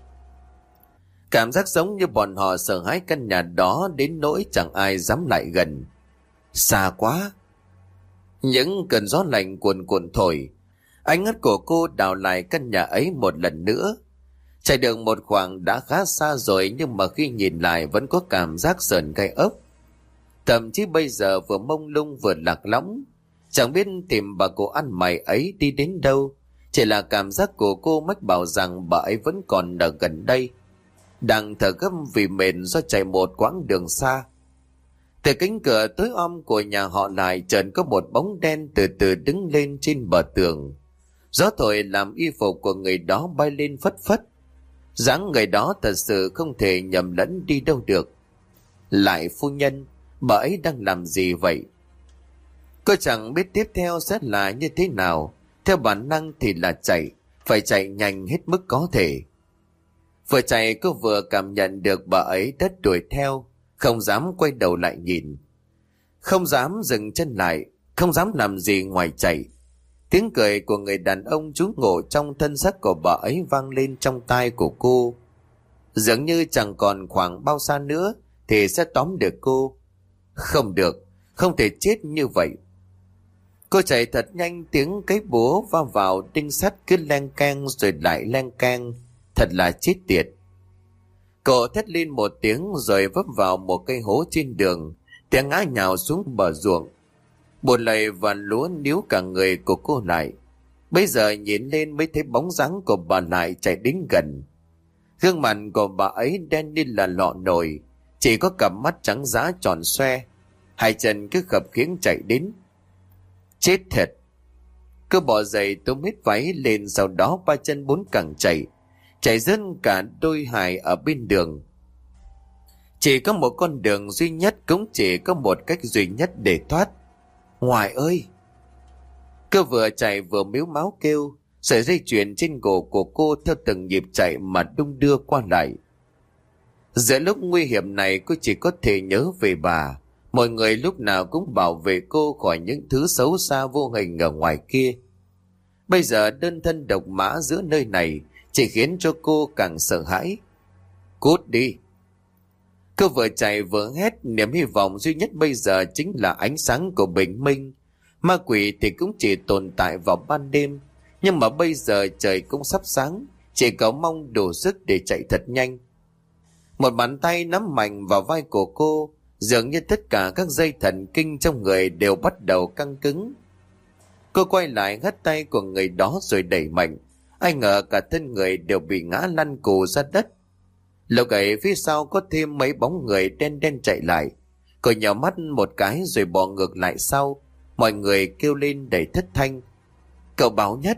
A: Cảm giác giống như bọn họ sợ hãi căn nhà đó đến nỗi chẳng ai dám lại gần. Xa quá. Những cơn gió lạnh cuồn cuộn thổi. Ánh mắt của cô đào lại căn nhà ấy một lần nữa. Chạy được một khoảng đã khá xa rồi, nhưng mà khi nhìn lại vẫn có cảm giác sờn gai ốc. Thậm chí bây giờ vừa mông lung vừa lạc lõng, chẳng biết tìm bà cụ ăn mày ấy đi đến đâu. Chỉ là cảm giác của cô mách bảo rằng bà ấy vẫn còn ở gần đây, đang thở gấp vì mệt do chạy một quãng đường xa. Từ cánh cửa tối om của nhà họ Lại chợt có một bóng đen từ từ đứng lên trên bờ tường. Gió thổi làm y phục của người đó bay lên phất phất. Dáng người đó thật sự không thể nhầm lẫn đi đâu được. Lại phu nhân, bà ấy đang làm gì vậy? Cô chẳng biết tiếp theo sẽ là như thế nào. Theo bản năng thì là chạy, phải chạy nhanh hết mức có thể. Vừa chạy cô vừa cảm nhận được bà ấy đã đuổi theo, không dám quay đầu lại nhìn, không dám dừng chân lại, không dám làm gì ngoài chạy. Tiếng cười của người đàn ông trú ngụ trong thân xác của bà ấy vang lên trong tai của cô. Dường như chẳng còn khoảng bao xa nữa thì sẽ tóm được cô. Không được, không thể chết như vậy. Cô chạy thật nhanh, tiếng cái búa va vào đinh sắt cứ len keng rồi lại len keng, thật là chết tiệt. Cô thét lên một tiếng rồi vấp vào một cây hố trên đường, tiếng ngã nhào xuống bờ ruộng. Bùn lầy và lúa níu cả người của cô lại. Bây giờ nhìn lên mới thấy bóng dáng của bà Lại chạy đến gần. Gương mặt của bà ấy đen như là lọ nồi, chỉ có cặp mắt trắng dã tròn xoe, hai chân cứ khập khiễng chạy đến. Chết thật. Cô bỏ giày túm hết váy lên, sau đó ba chân bốn cẳng chạy, chạy rớt cả đôi hài ở bên đường. Chỉ có một con đường duy nhất, cũng chỉ có một cách duy nhất để thoát. Ngoại ơi! Cô vừa chạy vừa mếu máu kêu, sợi dây chuyền trên cổ của cô theo từng nhịp chạy mà đung đưa qua lại. Giữa lúc nguy hiểm này cô chỉ có thể nhớ về bà. Mọi người lúc nào cũng bảo vệ cô khỏi những thứ xấu xa vô hình ở ngoài kia. Bây giờ đơn thân độc mã giữa nơi này chỉ khiến cho cô càng sợ hãi. Cút đi! Cô vừa chạy vừa hét, niềm hy vọng duy nhất bây giờ chính là ánh sáng của bình minh. Ma quỷ thì cũng chỉ tồn tại vào ban đêm, nhưng mà bây giờ trời cũng sắp sáng, chỉ cầu mong đủ sức để chạy thật nhanh. Một bàn tay nắm mạnh vào vai của cô, Dường như tất cả các dây thần kinh trong người đều bắt đầu căng cứng. Cô quay lại hất tay của người đó rồi đẩy mạnh. Ai ngờ cả thân người đều bị ngã lăn cù ra đất. Lúc ấy phía sau có thêm mấy bóng người đen đen chạy lại. Cô nhào mắt một cái rồi bỏ ngược lại sau. Mọi người kêu lên đầy thất thanh. Cậu Bảo Nhất!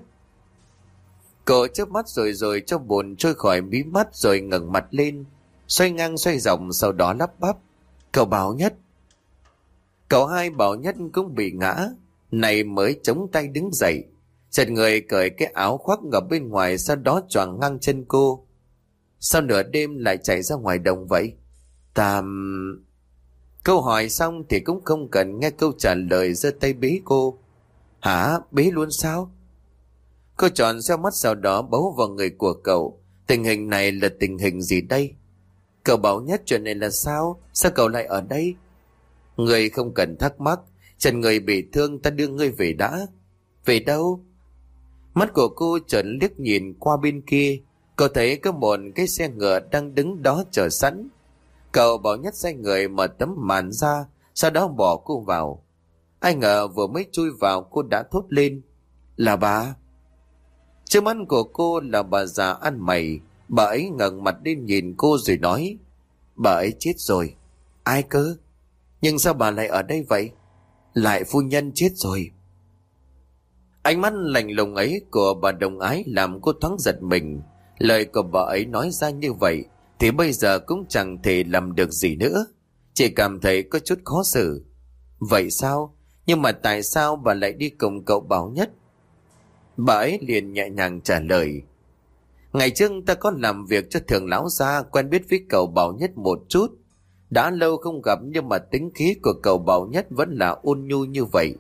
A: Cô chớp mắt rồi rồi cho buồn trôi khỏi mí mắt rồi ngẩng mặt lên. Xoay ngang xoay dòng sau đó lắp bắp. Cậu Bảo Nhất! Cậu hai Bảo Nhất cũng bị ngã. Này mới chống tay đứng dậy. Chợt người cởi cái áo khoác ở bên ngoài, sau đó choàng ngang chân cô. Sao nửa đêm lại chạy ra ngoài đồng vậy? Ta... Câu hỏi xong thì cũng không cần nghe câu trả lời, giơ tay bế cô. Hả? Bế luôn sao? Cô tròn xeo mắt sau đó bấu vào người của cậu. Tình hình này là tình hình gì đây? Cậu Bảo Nhất, chuyện này là sao? Sao cậu lại ở đây? Người không cần thắc mắc. Trần người bị thương, ta đưa ngươi về đã. Về đâu? Mắt của cô trợn liếc nhìn qua bên kia. Cậu thấy có một cái xe ngựa đang đứng đó chờ sẵn. Cậu Bảo Nhất xoay người mở tấm màn ra, sau đó bỏ cô vào. Ai ngờ vừa mới chui vào cô đã thốt lên. Là bà? Trước mắt của cô là bà già ăn mày. Bà ấy ngẩng mặt lên nhìn cô rồi nói. Bà ấy chết rồi. Ai cơ? Nhưng sao bà lại ở đây vậy? Lại phu nhân chết rồi. Ánh mắt lạnh lùng ấy của bà Đồng Ái làm cô thoáng giật mình. Lời của bà ấy nói ra như vậy thì bây giờ cũng chẳng thể làm được gì nữa. Chỉ cảm thấy có chút khó xử. Vậy sao? Nhưng mà tại sao bà lại đi cùng cậu Bảo Nhất? Bà ấy liền nhẹ nhàng trả lời. Ngày trước ta có làm việc cho Thường lão gia, quen biết với cậu Bảo Nhất một chút. Đã lâu không gặp nhưng mà tính khí của cậu Bảo Nhất vẫn là ôn nhu như vậy.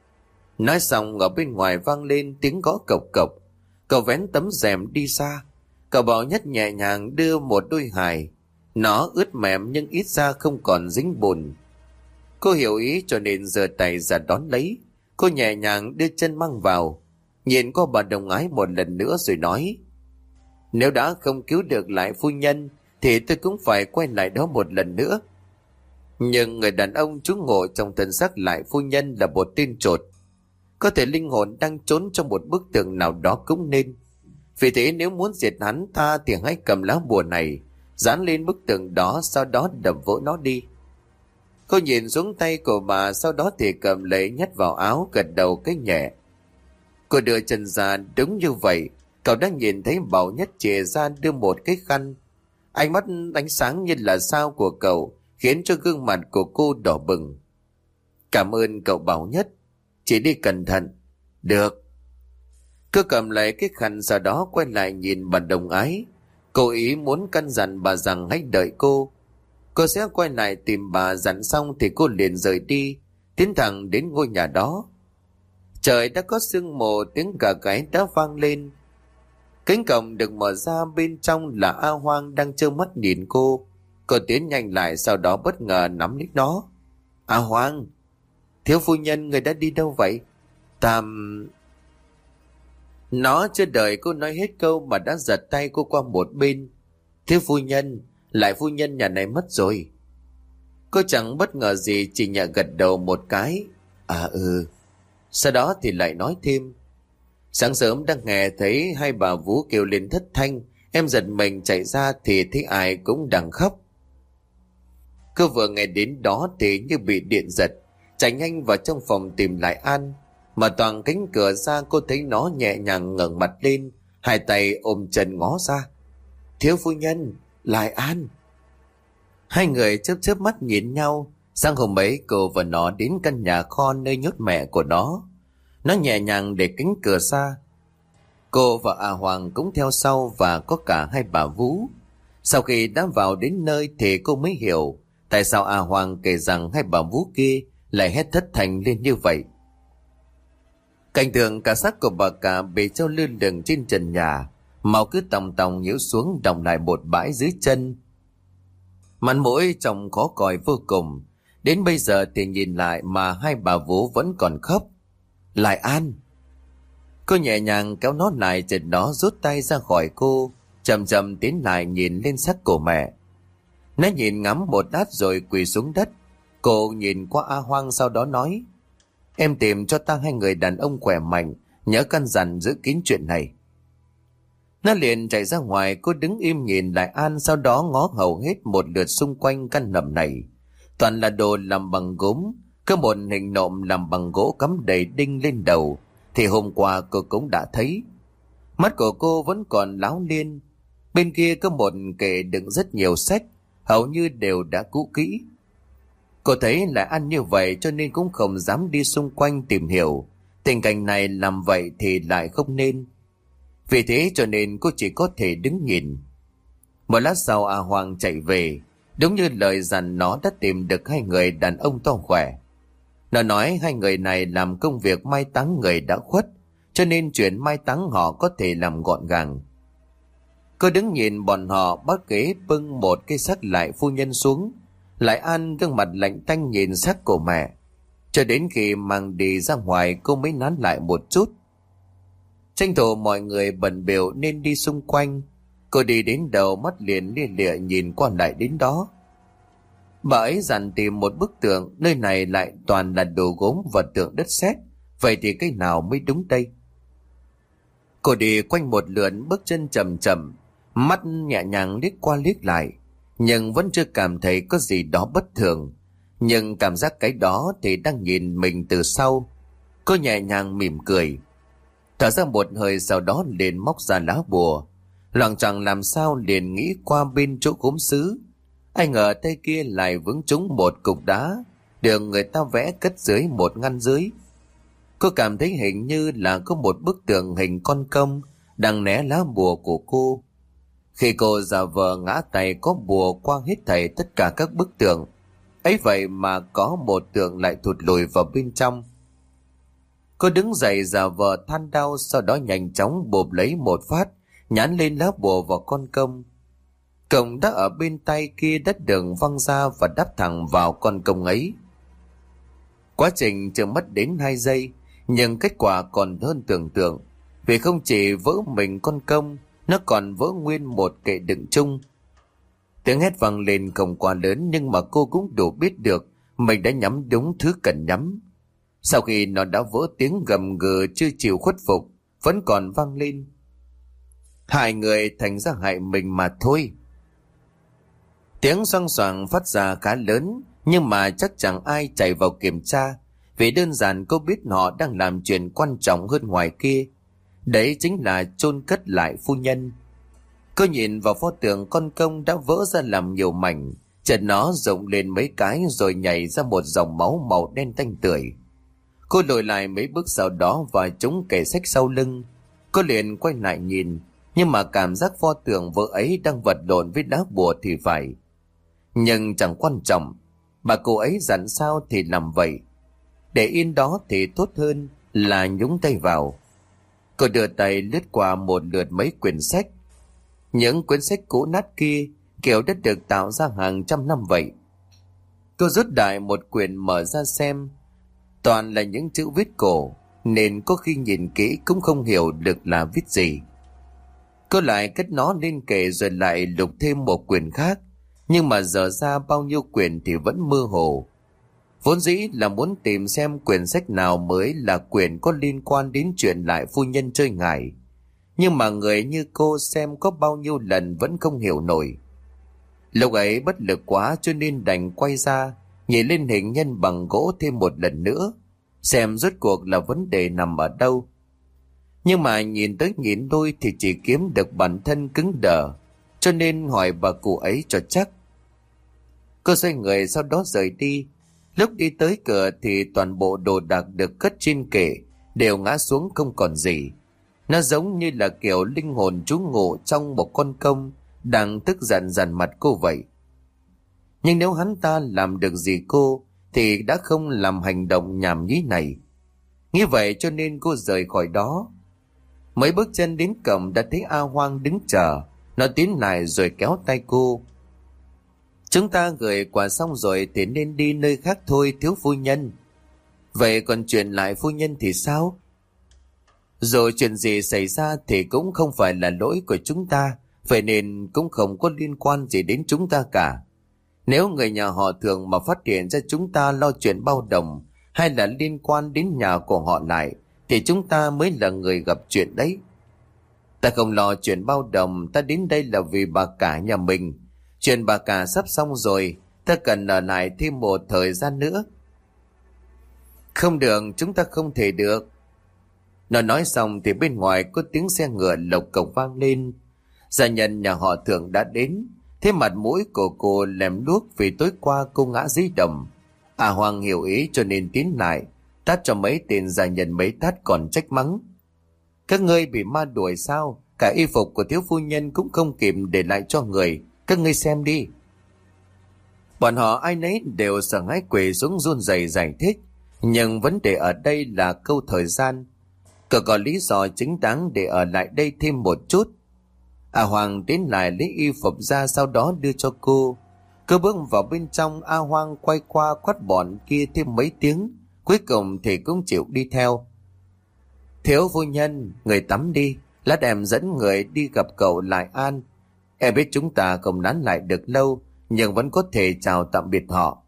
A: Nói xong ở bên ngoài vang lên tiếng gõ cộc cộc. Cậu vén tấm rèm đi xa. Cậu Bảo Nhất nhẹ nhàng đưa một đôi hài. Nó ướt mềm nhưng ít ra không còn dính bùn. Cô hiểu ý cho nên giơ tay ra đón lấy. Cô nhẹ nhàng đưa chân mang vào. Nhìn qua bà Đồng Ái một lần nữa rồi nói. Nếu đã không cứu được lại phu nhân thì tôi cũng phải quay lại đó một lần nữa. Nhưng người đàn ông trú ngụ trong thân xác lại phu nhân là một tên trột. Có thể linh hồn đang trốn trong một bức tường nào đó cũng nên. Vì thế nếu muốn diệt hắn ta thì hãy cầm lá bùa này, dán lên bức tường đó, sau đó đập vỡ nó đi. Cô nhìn xuống tay của bà, sau đó thì cầm lấy nhét vào áo, gật đầu cái nhẹ. Cô đưa chân ra, đúng như vậy. Cậu đã nhìn thấy Bảo Nhất chìa ra đưa một cái khăn. Ánh mắt ánh sáng như là sao của cậu khiến cho gương mặt của cô đỏ bừng. Cảm ơn cậu Bảo Nhất. Chỉ đi cẩn thận. Được. Cô cầm lấy cái khăn, sau đó quay lại nhìn bà Đồng Ái. Cô ý muốn căn dặn bà rằng hãy đợi cô. Cô sẽ quay lại tìm bà, dặn xong thì cô liền rời đi, tiến thẳng đến ngôi nhà đó. Trời đã có sương mù, tiếng gà gáy đã vang lên. Cánh cổng được mở ra, bên trong là A Hoang đang trơ mắt nhìn cô. Cô tiến nhanh lại, sau đó bất ngờ nắm lấy nó. A Hoang! Thiếu phu nhân, người đã đi đâu vậy? Tạm... Nó chưa đợi cô nói hết câu mà đã giật tay cô qua một bên. Thiếu phu nhân, lại phu nhân nhà này mất rồi. Cô chẳng bất ngờ gì, chỉ nhẹ gật đầu một cái. À ừ. Sau đó thì lại nói thêm. Sáng sớm đang nghe thấy hai bà vú kêu lên thất thanh. Em giật mình chạy ra thì thấy ai cũng đang khóc. Cô vừa nghe đến đó thì như bị điện giật, chạy nhanh vào trong phòng tìm lại An. Mà toàn cánh cửa ra, cô thấy nó nhẹ nhàng ngẩng mặt lên, hai tay ôm chân ngó ra. Thiếu phu nhân, lại An. Hai người chớp chớp mắt nhìn nhau. Sáng hôm ấy cô và nó đến căn nhà kho nơi nhốt mẹ của nó. Nó nhẹ nhàng để cánh cửa ra. Cô và A Hoàng cũng theo sau và có cả hai bà vú. Sau khi đã vào đến nơi thì cô mới hiểu tại sao A Hoàng kể rằng hai bà vú kia lại hét thất thanh lên như vậy. Cảnh tượng cả xác của bà cả bị treo lơ lửng trên trần nhà, máu cứ tòng tòng nhiễu xuống đọng lại một bãi dưới chân. Mặt mũi trông khó coi vô cùng. Đến bây giờ thì nhìn lại mà hai bà vú vẫn còn khóc. Lại An. Cô nhẹ nhàng kéo nó lại, chợt nó rút tay ra khỏi cô, chậm chậm tiến lại nhìn lên xác của mẹ. Nó nhìn ngắm một lát rồi quỳ xuống đất. Cô nhìn qua A Hoang sau đó nói: Em tìm cho ta hai người đàn ông khỏe mạnh, nhớ căn dặn giữ kín chuyện này. Nó liền chạy ra ngoài. Cô đứng im nhìn lại An, sau đó ngó hầu hết một lượt xung quanh căn hầm này. Toàn là đồ làm bằng gốm, có một hình nộm làm bằng gỗ cắm đầy đinh lên đầu thì hôm qua cô cũng đã thấy. Mắt của cô vẫn còn láo liên. Bên kia có một kệ đựng rất nhiều sách, hầu như đều đã cũ kỹ. Cô thấy lại An như vậy cho nên cũng không dám đi xung quanh tìm hiểu. Tình cảnh này làm vậy thì lại không nên. Vì thế cho nên cô chỉ có thể đứng nhìn. Một lát sau A Hoang chạy về. Đúng như lời dặn, nó đã tìm được hai người đàn ông to khỏe. Nó nói hai người này làm công việc mai táng người đã khuất, cho nên chuyện mai táng họ có thể làm gọn gàng. Cô đứng nhìn bọn họ bắt ghế bưng một cây xác lại phu nhân xuống. Lại An gương mặt lạnh tanh nhìn xác của mẹ. Cho đến khi mang đi ra ngoài cô mới nán lại một chút. Tranh thủ mọi người bận bịu nên đi xung quanh. Cô đi đến đầu, mắt liền lia lịa nhìn qua lại đến đó. Bà ấy dặn tìm một bức tượng, nơi này lại toàn là đồ gốm và tượng đất sét. Vậy thì cái nào mới đúng đây? Cô đi quanh một lượt, bước chân chậm chậm, mắt nhẹ nhàng liếc qua liếc lại, nhưng vẫn chưa cảm thấy có gì đó bất thường. Nhưng cảm giác cái đó thì đang nhìn mình từ sau. Cô nhẹ nhàng mỉm cười, thở ra một hơi, sau đó liền móc ra lá bùa. Loạng choạng làm sao liền nghĩ qua bên chỗ gốm sứ. Ai ngờ tay kia lại vướng trúng một cục đá được người ta vẽ cất dưới một ngăn dưới. Cô cảm thấy hình như là có một bức tượng hình con công đang né lá bùa của cô. Khi cô giả vờ ngã tay có bùa qua hết thảy tất cả các bức tượng, ấy vậy mà có một tượng lại thụt lùi vào bên trong. Cô đứng dậy giả vờ than đau, sau đó nhanh chóng bộp lấy một phát, nhán lên lá bùa vào con công. Cổng đã ở bên tay kia đất đường văng ra và đắp thẳng vào con công ấy. Quá trình chưa mất đến hai giây, nhưng kết quả còn hơn tưởng tượng. Vì không chỉ vỡ mình con công, nó còn vỡ nguyên một kệ đựng chung. Tiếng hét vang lên không quá lớn, nhưng mà cô cũng đủ biết được mình đã nhắm đúng thứ cần nhắm. Sau khi nó đã vỡ, tiếng gầm gừ chưa chịu khuất phục vẫn còn vang lên. Hại người thành ra hại mình mà thôi. Tiếng xoang xoàng phát ra khá lớn, nhưng mà chắc chẳng ai chạy vào kiểm tra, vì đơn giản cô biết họ đang làm chuyện quan trọng hơn ngoài kia. Đấy chính là chôn cất lại phu nhân. Cô nhìn vào pho tượng con công đã vỡ ra làm nhiều mảnh, chợt nó rụng lên mấy cái rồi nhảy ra một dòng máu màu đen tanh tưởi. Cô lùi lại mấy bước sau đó và trúng kệ sách sau lưng. Cô liền quay lại nhìn, nhưng mà cảm giác pho tượng vỡ ấy đang vật lộn với lá bùa thì phải. Nhưng chẳng quan trọng, bà cô ấy dặn sao thì làm vậy. Để yên đó thì tốt hơn là nhúng tay vào. Cô đưa tay lướt qua một lượt mấy quyển sách. Những quyển sách cũ nát kia kiểu đã được tạo ra hàng trăm năm vậy. Cô rút đại một quyển mở ra xem. Toàn là những chữ viết cổ, nên có khi nhìn kỹ cũng không hiểu được là viết gì. Cô lại cất nó lên kệ rồi lại lục thêm một quyển khác, nhưng mà dở ra bao nhiêu quyển thì vẫn mơ hồ. Vốn dĩ là muốn tìm xem quyển sách nào mới là quyển có liên quan đến chuyện lại phu nhân chơi ngải, nhưng mà người như cô xem có bao nhiêu lần vẫn không hiểu nổi. Lúc ấy bất lực quá cho nên đành quay ra nhìn lên hình nhân bằng gỗ thêm một lần nữa, xem rốt cuộc là vấn đề nằm ở đâu. Nhưng mà nhìn tới nhìn đôi thì chỉ kiếm được bản thân cứng đờ, cho nên hỏi bà cụ ấy cho chắc. Cô xoay người sau đó rời đi. Lúc đi tới cửa thì toàn bộ đồ đạc được cất trên kệ đều ngã xuống không còn gì. Nó giống như là kiểu linh hồn trú ngụ trong một con công đang tức giận dằn mặt cô vậy. Nhưng nếu hắn ta làm được gì cô thì đã không làm hành động nhảm nhí này. Như vậy cho nên cô rời khỏi đó. Mấy bước chân đến cổng đã thấy A Hoang đứng chờ. Nó tiến lại rồi kéo tay cô. Chúng ta gửi quà xong rồi thì nên đi nơi khác thôi thiếu phu nhân. Vậy còn chuyện lại phu nhân thì sao? Rồi chuyện gì xảy ra thì cũng không phải là lỗi của chúng ta, vậy nên cũng không có liên quan gì đến chúng ta cả. Nếu người nhà họ Thường mà phát hiện ra chúng ta lo chuyện bao đồng hay là liên quan đến nhà của họ lại, thì chúng ta mới là người gặp chuyện đấy. Ta không lo chuyện bao đồng, ta đến đây là vì bà cả nhà mình. Chuyện bà cả sắp xong rồi, ta cần ở lại thêm một thời gian nữa. Không được, chúng ta không thể được. Nó nói xong thì bên ngoài có tiếng xe ngựa lộc cộc vang lên. Gia nhân nhà họ Thường đã đến. Thế mặt mũi của cô lem luốc vì tối qua cô ngã dưới đồng. À Hoàng hiểu ý cho nên tiến lại, tát cho mấy tên gia nhân mấy tát còn trách mắng. Các ngươi bị ma đuổi sao? Cả y phục của thiếu phu nhân cũng không kịp để lại cho người. Các ngươi xem đi. Bọn họ ai nấy đều sợ hãi quỳ xuống run rẩy giải thích. Nhưng vấn đề ở đây là câu thời gian. Cậu có lý do chính đáng để ở lại đây thêm một chút. A Hoàng tiến lại lấy y phục ra, sau đó đưa cho cô. Cô bước vào bên trong, A Hoàng quay qua quát bọn kia thêm mấy tiếng. Cuối cùng thì cũng chịu đi theo. Thiếu phu nhân, người tắm đi. Lát em dẫn người đi gặp cậu Lại An. Em biết chúng ta không nán lại được lâu, nhưng vẫn có thể chào tạm biệt họ.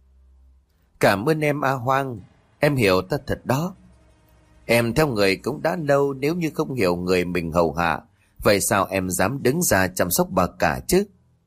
A: Cảm ơn em A Hoàng. Em hiểu ta thật đó. Em theo người cũng đã lâu, nếu như không hiểu người mình hầu hạ, vậy sao em dám đứng ra chăm sóc bà cả chứ?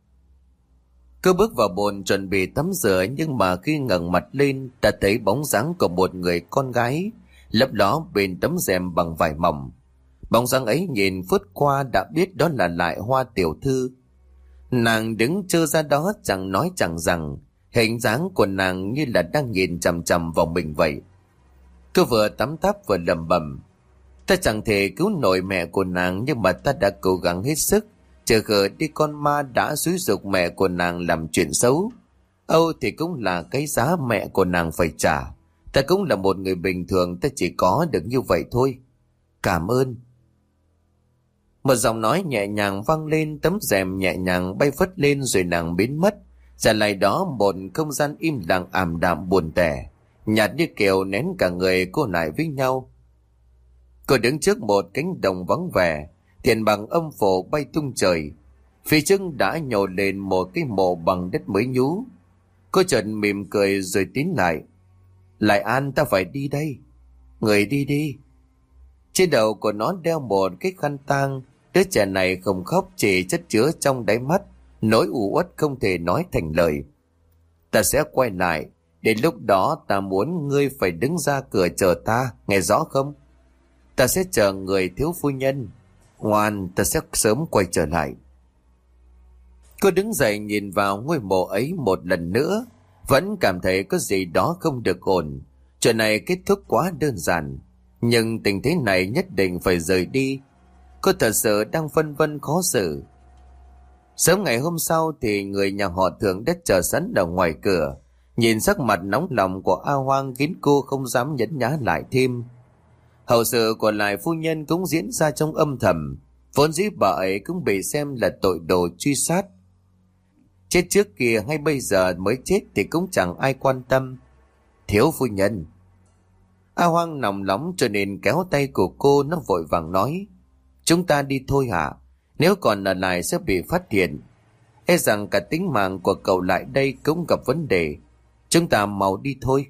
A: Cô bước vào bồn chuẩn bị tắm rửa, nhưng mà khi ngẩng mặt lên đã thấy bóng dáng của một người con gái lấp ló bên tấm rèm bằng vải mỏng. Bóng dáng ấy nhìn phút qua đã biết đó là Lại Hoa tiểu thư. Nàng đứng trơ ra đó chẳng nói chẳng rằng, hình dáng của nàng như là đang nhìn chằm chằm vào mình vậy. Cô vừa tắm táp vừa lẩm bẩm, ta chẳng thể cứu nổi mẹ của nàng, nhưng mà ta đã cố gắng hết sức, chờ gỡ đi con ma đã xúi giục mẹ của nàng làm chuyện xấu. Âu thì cũng là cái giá mẹ của nàng phải trả. Ta cũng là một người bình thường, ta chỉ có được như vậy thôi. Cảm ơn. Một giọng nói nhẹ nhàng vang lên, tấm rèm nhẹ nhàng bay phất lên rồi nàng biến mất. Ra lại đó một không gian im lặng ảm đạm buồn tẻ, nhạt như kiểu nén cả người cô lại với nhau. Cô đứng trước một cánh đồng vắng vẻ, tiền bằng âm phổ bay tung trời. Phía trước đã nhổ lên một cái mộ bằng đất mới nhú. Cô chợt mỉm cười rồi tiến lại. Lại An, ta phải đi đây. Người đi đi. Trên đầu của nó đeo một cái khăn tang. Đứa trẻ này không khóc, chỉ chất chứa trong đáy mắt nỗi u uất không thể nói thành lời. Ta sẽ quay lại. Đến lúc đó ta muốn ngươi phải đứng ra cửa chờ ta, nghe rõ không? Ta sẽ chờ người thiếu phu nhân. Ngoan, ta sẽ sớm quay trở lại. Cô đứng dậy nhìn vào ngôi mộ ấy một lần nữa, vẫn cảm thấy có gì đó không được ổn. Chuyện này kết thúc quá đơn giản, nhưng tình thế này nhất định phải rời đi. Cô thật sự đang phân vân khó xử. Sớm ngày hôm sau thì người nhà họ Thường đã chờ sẵn ở ngoài cửa. Nhìn sắc mặt nóng lòng của A Hoang khiến cô không dám nhẫn nhá lại thêm. Hậu sự của Lại phu nhân cũng diễn ra trong âm thầm. Vốn dĩ bà ấy cũng bị xem là tội đồ truy sát. Chết trước kia hay bây giờ mới chết thì cũng chẳng ai quan tâm. Thiếu phu nhân. A Hoang nòng nóng cho nên kéo tay của cô, nó vội vàng nói. Chúng ta đi thôi hả? Nếu còn ở lại sẽ bị phát hiện. E rằng cả tính mạng của cậu Lại đây cũng gặp vấn đề. Chúng ta mau đi thôi.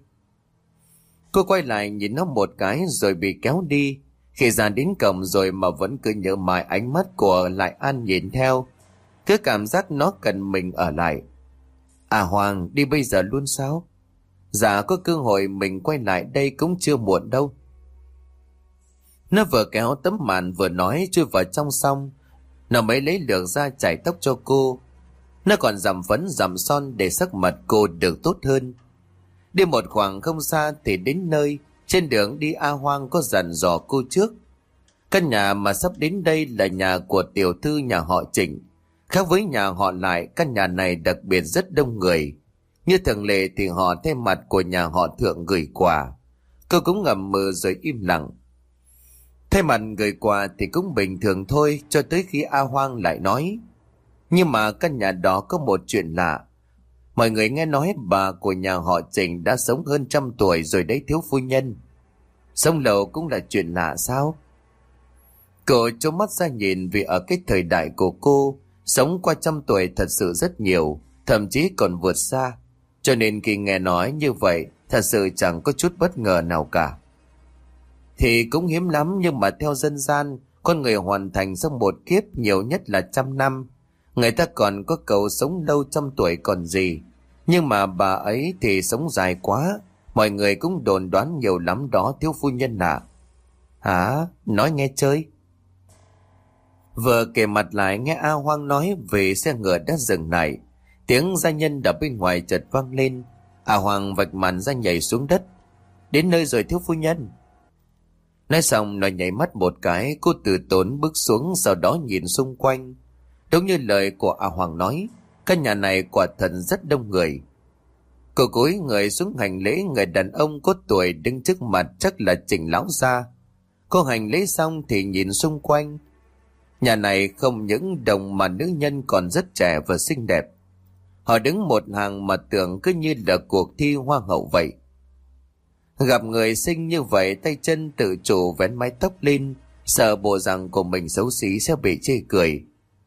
A: Cô quay lại nhìn nó một cái rồi bị kéo đi. Khi ra đến cổng rồi mà vẫn cứ nhớ mãi ánh mắt của Lại An nhìn theo. Cứ cảm giác nó cần mình ở lại. À Hoàng, đi bây giờ luôn sao? Dạ, có cơ hội mình quay lại đây cũng chưa muộn đâu. Nó vừa kéo tấm màn vừa nói chui vào trong xong. Nó mới lấy lược ra chải tóc cho cô. Nó còn dằm phấn dằm son để sắc mặt cô được tốt hơn. Đi một khoảng không xa thì đến nơi. Trên đường đi A Hoang có dặn dò cô trước. Căn nhà mà sắp đến đây là nhà của tiểu thư nhà họ Trịnh. Khác với nhà họ Lại, căn nhà này đặc biệt rất đông người. Như thường lệ thì họ thay mặt của nhà họ Thượng gửi quà. Cô cũng ngậm mừ rồi im lặng. Thay mặt gửi quà thì cũng bình thường thôi, cho tới khi A Hoang lại nói. Nhưng mà căn nhà đó có một chuyện lạ. Mọi người nghe nói bà của nhà họ Trịnh đã sống hơn trăm tuổi rồi đấy thiếu phu nhân. Sống lâu cũng là chuyện lạ sao? Cô trố mắt ra nhìn, vì ở cái thời đại của cô, sống qua trăm tuổi thật sự rất nhiều. thậm chí còn vượt xa. Cho nên khi nghe nói như vậy, thật sự chẳng có chút bất ngờ nào cả. Thì cũng hiếm lắm, nhưng mà theo dân gian, con người hoàn thành sau một kiếp nhiều nhất là trăm năm. Người ta còn có câu sống lâu trăm tuổi còn gì. Nhưng mà bà ấy thì sống dài quá. Mọi người cũng đồn đoán nhiều lắm đó thiếu phu nhân ạ. À. Hả? Nói nghe chơi. Vừa kể mặt lại nghe A Hoang nói về xe ngựa đã dừng lại. Tiếng gia nhân ở bên ngoài chợt vang lên. A Hoang vạch màn ra nhảy xuống đất. Đến nơi rồi thiếu phu nhân. Nói xong nó nhảy mắt một cái, cô từ tốn bước xuống, sau đó nhìn xung quanh. Đúng như lời của A Hoàng nói, căn nhà này quả thật rất đông người. Cô cúi người xuống hành lễ, người đàn ông có tuổi đứng trước mặt chắc là Trình lão gia. Cô hành lễ xong thì nhìn xung quanh. Nhà này không những đồng mà nữ nhân còn rất trẻ và xinh đẹp. Họ đứng một hàng mà tưởng cứ như là cuộc thi hoa hậu vậy. Gặp người xinh như vậy, tay chân tự chủ vén mái tóc lên, sợ bộ dạng của mình xấu xí sẽ bị chê cười.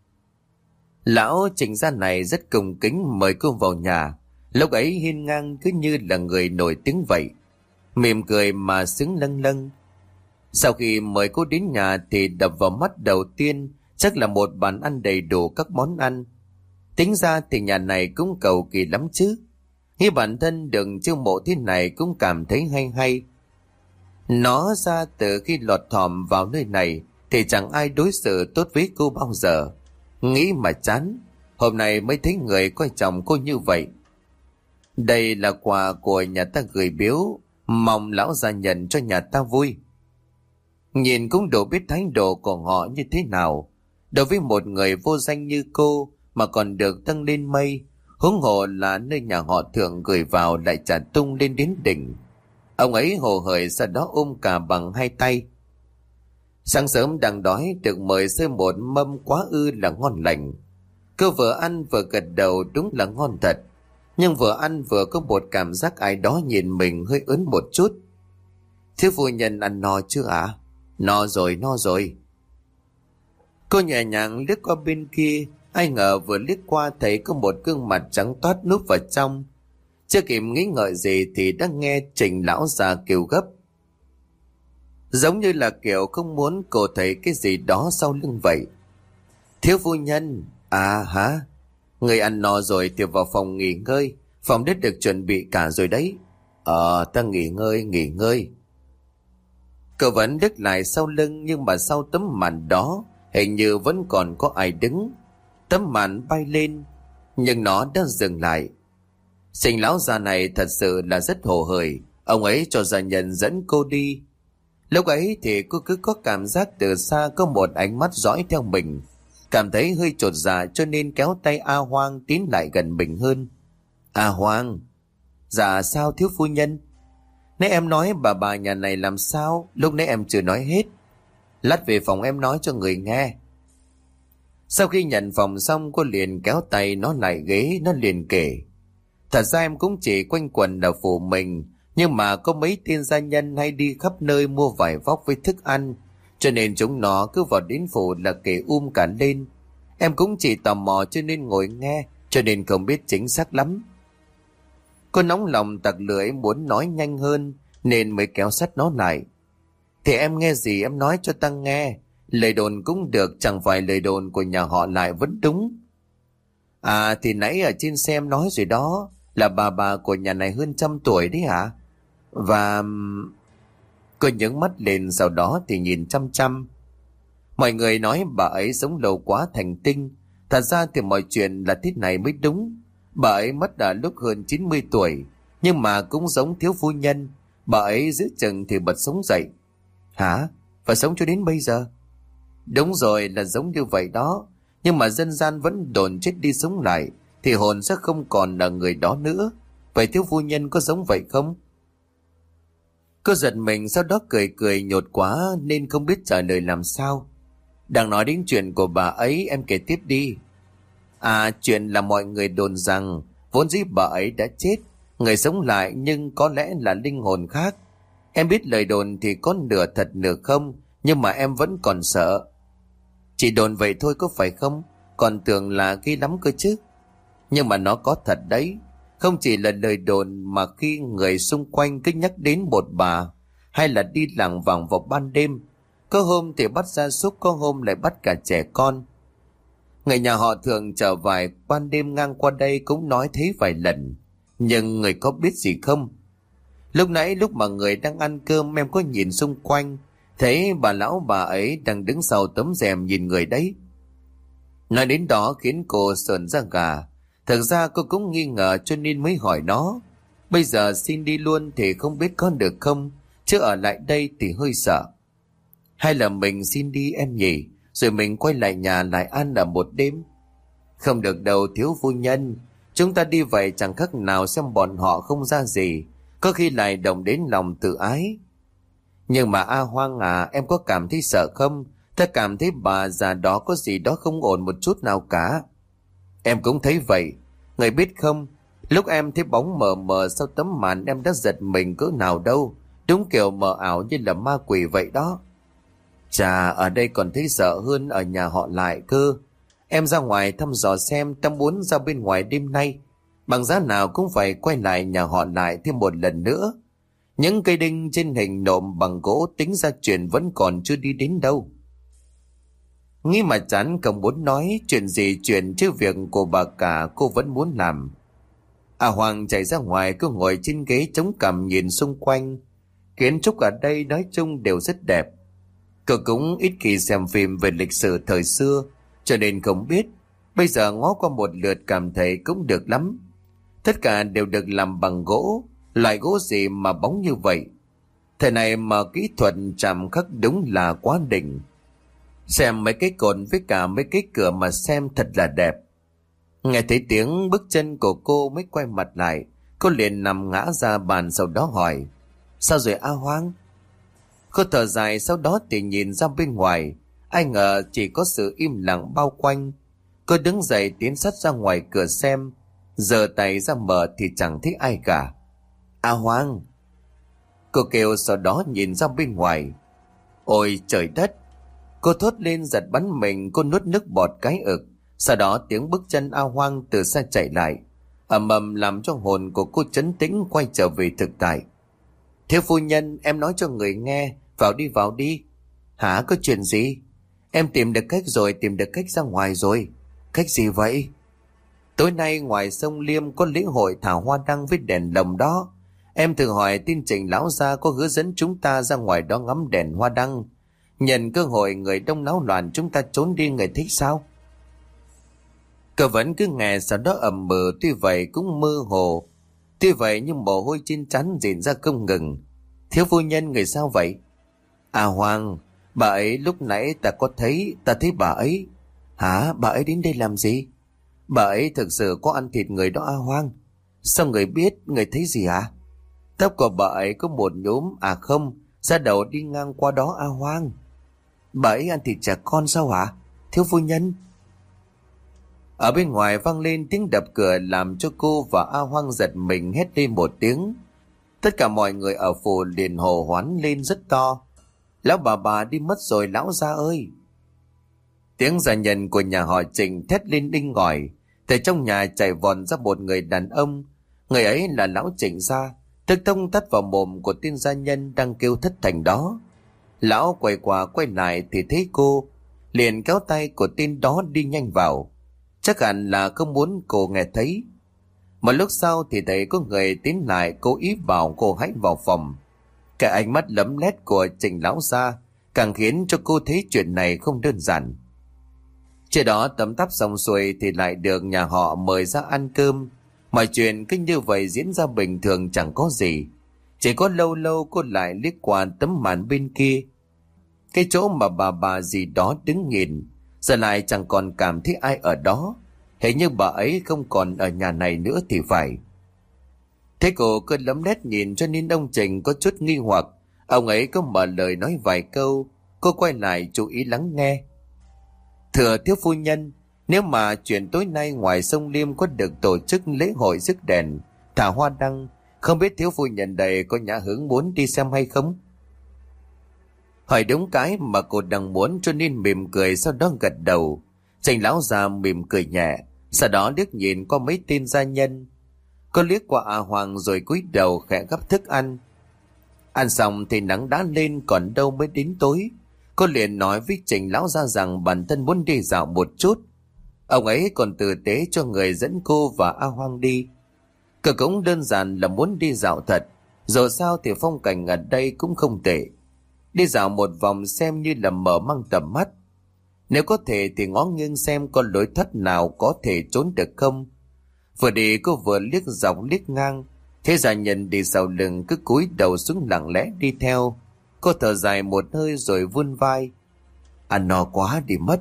A: Lão Trình gia này rất cung kính mời cô vào nhà. Lúc ấy hiên ngang cứ như là người nổi tiếng vậy, mỉm cười mà sướng lâng lâng. Sau khi mời cô đến nhà thì đập vào mắt đầu tiên chắc là một bàn ăn đầy đủ các món ăn. Tính ra thì nhà này cũng cầu kỳ lắm chứ. Khi bản thân được chiêu mộ thế này cũng cảm thấy hay hay. Nó ra từ khi lọt thỏm vào nơi này thì chẳng ai đối xử tốt với cô bao giờ. Nghĩ mà chán, hôm nay mới thấy người coi trọng cô như vậy. Đây là quà của nhà ta gửi biếu, mong lão gia nhận cho nhà ta vui. Nhìn cũng đủ biết thái độ của họ như thế nào. Đối với một người vô danh như cô mà còn được tăng lên mây, huống hồ là nơi nhà họ Thượng gửi vào lại trả tung lên đến đỉnh. Ông ấy hồ hởi sau đó ôm cả bằng hai tay. Sáng sớm đang đói được mời xơi một mâm quá ư là ngon lành. Cô vừa ăn vừa gật đầu đúng là ngon thật. Nhưng vừa ăn vừa có một cảm giác ai đó nhìn mình hơi ớn một chút. Thiếu phu nhân ăn no chưa ạ? À? No rồi, no rồi. Cô nhẹ nhàng liếc qua bên kia, ai ngờ vừa liếc qua thấy có một gương mặt trắng toát núp vào trong. Chưa kịp nghĩ ngợi gì thì đã nghe Trình lão già kêu gấp. Giống như là kiểu không muốn cô thấy cái gì đó sau lưng vậy. Thiếu phu nhân, à hả? Người ăn no rồi thì vào phòng nghỉ ngơi, phòng đất được chuẩn bị cả rồi đấy. Ờ, ta nghỉ ngơi, nghỉ ngơi. Cậu vẫn đứt lại sau lưng, nhưng mà sau tấm màn đó hình như vẫn còn có ai đứng. Tấm màn bay lên, nhưng nó đã dừng lại. Trình lão già này thật sự là rất hồ hởi. Ông ấy cho gia nhân dẫn cô đi. Lúc ấy thì cô cứ có cảm giác từ xa có một ánh mắt dõi theo mình. Cảm thấy hơi chột dạ cho nên kéo tay A Hoang tiến lại gần mình hơn. A Hoang. Dạ sao thiếu phu nhân? Nãy em nói bà bà nhà này làm sao? Lúc nãy em chưa nói hết. Lát về phòng em nói cho người nghe. Sau khi nhận phòng xong, cô liền kéo tay nó lại ghế, nó liền kể. Thật ra em cũng chỉ quanh quẩn ở phủ mình, nhưng mà có mấy tên gia nhân hay đi khắp nơi mua vải vóc với thức ăn, cho nên chúng nó cứ vào đến phủ là kể um cả lên. Em cũng chỉ tò mò cho nên ngồi nghe, cho nên không biết chính xác lắm. Cô nóng lòng tặc lưỡi muốn nói nhanh hơn nên mới kéo sát nó lại. Thì em nghe gì em nói cho ta nghe. Lời đồn cũng được, chẳng phải lời đồn của nhà họ lại vẫn đúng. À thì nãy ở trên xem nói rồi đó, là bà bà của nhà này hơn trăm tuổi đấy hả? Và... Cô nhướng mắt lên, sau đó thì nhìn chăm chăm. Mọi người nói bà ấy sống lâu quá thành tinh. Thật ra thì mọi chuyện là thế này mới đúng. Bà ấy mất đã lúc hơn chín mươi tuổi, nhưng mà cũng giống thiếu phu nhân. Bà ấy giữ chừng thì bật sống dậy. Hả? Phải sống cho đến bây giờ? Đúng rồi, là giống như vậy đó. Nhưng mà dân gian vẫn đồn chết đi sống lại thì hồn sẽ không còn là người đó nữa. Vậy thiếu phu nhân có giống vậy không? Cô giật mình, sau đó cười cười nhột quá nên không biết trả lời làm sao. Đang nói đến chuyện của bà ấy, em kể tiếp đi. À, chuyện là mọi người đồn rằng vốn dĩ bà ấy đã chết, người sống lại nhưng có lẽ là linh hồn khác. Em biết lời đồn thì có nửa thật nửa không, nhưng mà em vẫn còn sợ. Chỉ đồn vậy thôi có phải không? Còn tưởng là ghi lắm cơ chứ. Nhưng mà nó có thật đấy. Không chỉ là lời đồn mà khi người xung quanh cứ nhắc đến bột bà, hay là đi lảng vảng vào ban đêm, có hôm thì bắt gia súc, có hôm lại bắt cả trẻ con. Người nhà họ thường trở vài ban đêm ngang qua đây cũng nói thấy vài lần. Nhưng người có biết gì không? Lúc nãy lúc mà người đang ăn cơm, em có nhìn xung quanh, thấy bà lão bà ấy đang đứng sau tấm rèm nhìn người đấy. Nói đến đó khiến cô sởn da gà. Thực ra cô cũng nghi ngờ cho nên mới hỏi nó. Bây giờ xin đi luôn thì không biết có được không, chứ ở lại đây thì hơi sợ. Hay là mình xin đi em nhỉ, rồi mình quay lại nhà lại ăn ở một đêm? Không được đâu thiếu phu nhân. Chúng ta đi vậy chẳng khác nào xem bọn họ không ra gì, có khi lại động đến lòng tự ái. Nhưng mà A Hoang à, em có cảm thấy sợ không? Ta cảm thấy bà già đó có gì đó không ổn một chút nào cả. Em cũng thấy vậy. Người biết không, lúc em thấy bóng mờ mờ sau tấm màn em đã giật mình cỡ nào đâu. Đúng kiểu mờ ảo như là ma quỷ vậy đó. Chà, ở đây còn thấy sợ hơn ở nhà họ lại cơ. Em ra ngoài thăm dò xem, ta muốn ra bên ngoài đêm nay. Bằng giá nào cũng phải quay lại nhà họ lại thêm một lần nữa. Những cây đinh trên hình nộm bằng gỗ tính ra chuyện vẫn còn chưa đi đến đâu. Nghĩ mà chán không muốn nói chuyện gì chuyện chứ việc của bà cả cô vẫn muốn làm. À Hoàng chạy ra ngoài, cứ ngồi trên ghế chống cằm nhìn xung quanh. Kiến trúc ở đây nói chung đều rất đẹp. Cô cũng ít khi xem phim về lịch sử thời xưa, cho nên không biết. Bây giờ ngó qua một lượt cảm thấy cũng được lắm. Tất cả đều được làm bằng gỗ. Loại gỗ gì mà bóng như vậy? Thời này mà kỹ thuật chạm khắc đúng là quá đỉnh. Xem mấy cái cột với cả mấy cái cửa mà xem thật là đẹp. Nghe thấy tiếng bước chân của cô mới quay mặt lại. Cô liền nằm ngã ra bàn, sau đó hỏi: Sao rồi A Hoang? Cô thở dài, sau đó thì nhìn ra bên ngoài. Ai ngờ chỉ có sự im lặng bao quanh. Cô đứng dậy tiến sát ra ngoài cửa xem. Giơ tay ra mở thì chẳng thấy ai cả. A Hoang! Cô kêu, sau đó nhìn ra bên ngoài. Ôi trời đất! Cô thốt lên giật bắn mình. Cô nuốt nước bọt cái ực. Sau đó tiếng bước chân A Hoang từ xa chạy lại, ầm ầm làm cho hồn của cô trấn tĩnh, quay trở về thực tại. Thiếu phu nhân, em nói cho người nghe. Vào đi, vào đi. Hả, có chuyện gì? Em tìm được cách rồi, tìm được cách ra ngoài rồi. Cách gì vậy? Tối nay ngoài sông Liêm có lễ hội thả hoa đăng với đèn lồng đó. Em thử hỏi tin Trịnh lão gia có hứa dẫn chúng ta ra ngoài đó ngắm đèn hoa đăng. Nhận cơ hội người đông náo loạn, chúng ta trốn đi, người thích sao? Cậu vẫn cứ nghe, sau đó ầm mờ, tuy vậy cũng mơ hồ. Tuy vậy nhưng mồ hôi trên trán rền ra không ngừng. Thiếu phu nhân, người sao vậy? À Hoàng, bà ấy lúc nãy ta có thấy, ta thấy bà ấy. Hả, bà ấy đến đây làm gì? Bà ấy thực sự có ăn thịt người đó A Hoang. Sao người biết, người thấy gì hả? Tóc của bà ấy có một nhúm, à không, da đầu đi ngang qua đó A Hoang. Bà ấy ăn thịt trẻ con sao hả? Thiếu phu nhân. Ở bên ngoài vang lên tiếng đập cửa làm cho cô và A Hoang giật mình hét lên một tiếng. Tất cả mọi người ở phủ liền hô hoán lên rất to. Lão bà bà đi mất rồi lão gia ơi! Tiếng gia nhân của nhà họ Trịnh thét lên đinh ngòi. Từ trong nhà chạy vọt ra một người đàn ông. Người ấy là lão Trịnh gia. Tức tông tắt vào mồm của tên gia nhân đang kêu thất thành đó. Lão quay qua quay lại thì thấy cô, liền kéo tay của tên đó đi nhanh vào. Chắc hẳn là không muốn cô nghe thấy. Một lúc sau thì thấy có người tiến lại, cố ý bảo cô hãy vào phòng. Cái ánh mắt lấm lét của Trịnh lão gia càng khiến cho cô thấy chuyện này không đơn giản. Trước đó tấm tắp xong xuôi thì lại được nhà họ mời ra ăn cơm. Mọi chuyện cứ như vậy diễn ra bình thường, chẳng có gì. Chỉ có lâu lâu cô lại liếc qua tấm màn bên kia, cái chỗ mà bà bà gì đó đứng nhìn. Giờ lại chẳng còn cảm thấy ai ở đó. Hình như bà ấy không còn ở nhà này nữa thì phải. Thế cô cứ lấm lét nhìn cho nên ông Trịnh có chút nghi hoặc. Ông ấy có mở lời nói vài câu. Cô quay lại chú ý lắng nghe. Thưa thiếu phu nhân, nếu mà chuyện tối nay ngoài sông Liêm có được tổ chức lễ hội rước đèn, thả hoa đăng, không biết thiếu phu nhân đây có nhã hứng muốn đi xem hay không? Hỏi đúng cái mà cô đang muốn cho nên mỉm cười, sau đó gật đầu. Trịnh lão già mỉm cười nhẹ, Sau đó liếc nhìn qua mấy tên gia nhân. Cô liếc qua A Hoàng rồi cúi đầu khẽ gắp thức ăn. Ăn xong thì nắng đã lên, còn đâu mới đến tối. Cô liền nói với Trình lão gia rằng bản thân muốn đi dạo một chút. Ông ấy còn tử tế cho người dẫn cô và A Hoàng đi. Cô cũng đơn giản là muốn đi dạo thật. Dù sao thì phong cảnh ở đây cũng không tệ. Đi dạo một vòng xem như là mở mang tầm mắt. Nếu có thể thì ngó nghiêng xem có lối thoát nào có thể trốn được không. Vừa đi cô vừa liếc dọc liếc ngang. Thế gia nhân đi sau lưng cứ cúi đầu xuống lặng lẽ đi theo. Cô thở dài một hơi rồi vươn vai. Ăn no quá đi mất.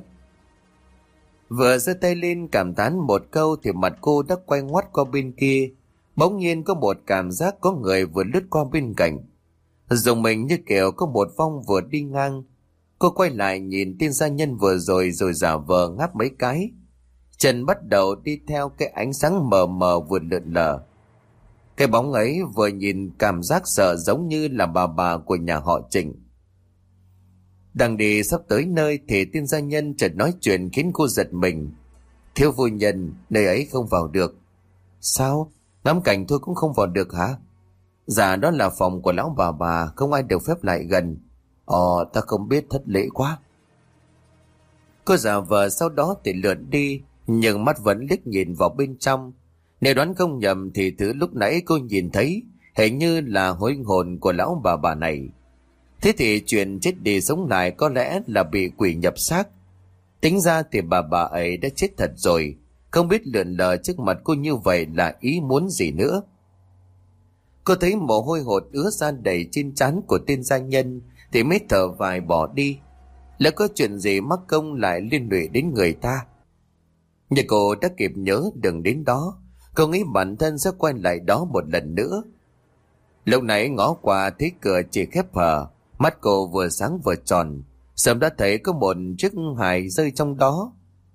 A: Vừa giơ tay lên cảm thán một câu thì mặt cô đã quay ngoắt qua bên kia. Bỗng nhiên có một cảm giác có người vừa lướt qua bên cạnh. Dùng mình như kiểu có một vong vừa đi ngang. Cô quay lại nhìn tên gia nhân vừa rồi rồi giả vờ ngáp mấy cái. Chân bắt đầu đi theo cái ánh sáng mờ mờ vừa lượn lờ. Cái bóng ấy vừa nhìn cảm giác sợ giống như là bà bà của nhà họ Trịnh. Đang đi sắp tới nơi thì tên gia nhân chợt nói chuyện khiến cô giật mình. Thiếu phu nhân, nơi ấy không vào được. Sao? Ngắm cảnh thôi cũng không vào được hả? Dạ đó là phòng của lão bà bà, không ai được phép lại gần. Ồ, ta không biết, thất lễ quá. Cô giả vờ sau đó thì lượn đi, nhưng mắt vẫn liếc nhìn vào bên trong. Nếu đoán không nhầm thì thứ lúc nãy cô nhìn thấy hình như là hối hồn của lão bà bà này. Thế thì chuyện chết đi sống lại có lẽ là bị quỷ nhập xác. Tính ra thì bà bà ấy đã chết thật rồi, không biết lượn lờ trước mặt cô như vậy là ý muốn gì nữa. Cô thấy mồ hôi hột ứa ra đầy trên trán của tên gia nhân thì mới thở vài bỏ đi. Lỡ có chuyện gì mắc công lại liên lụy đến người ta. Nhưng cô đã kịp nhớ đừng đến đó. Cô nghĩ bản thân sẽ quay lại đó một lần nữa. Lúc nãy ngó qua thấy cửa chỉ khép hờ. Mắt cô vừa sáng vừa tròn. Sớm đã thấy có một chiếc hài rơi trong đó.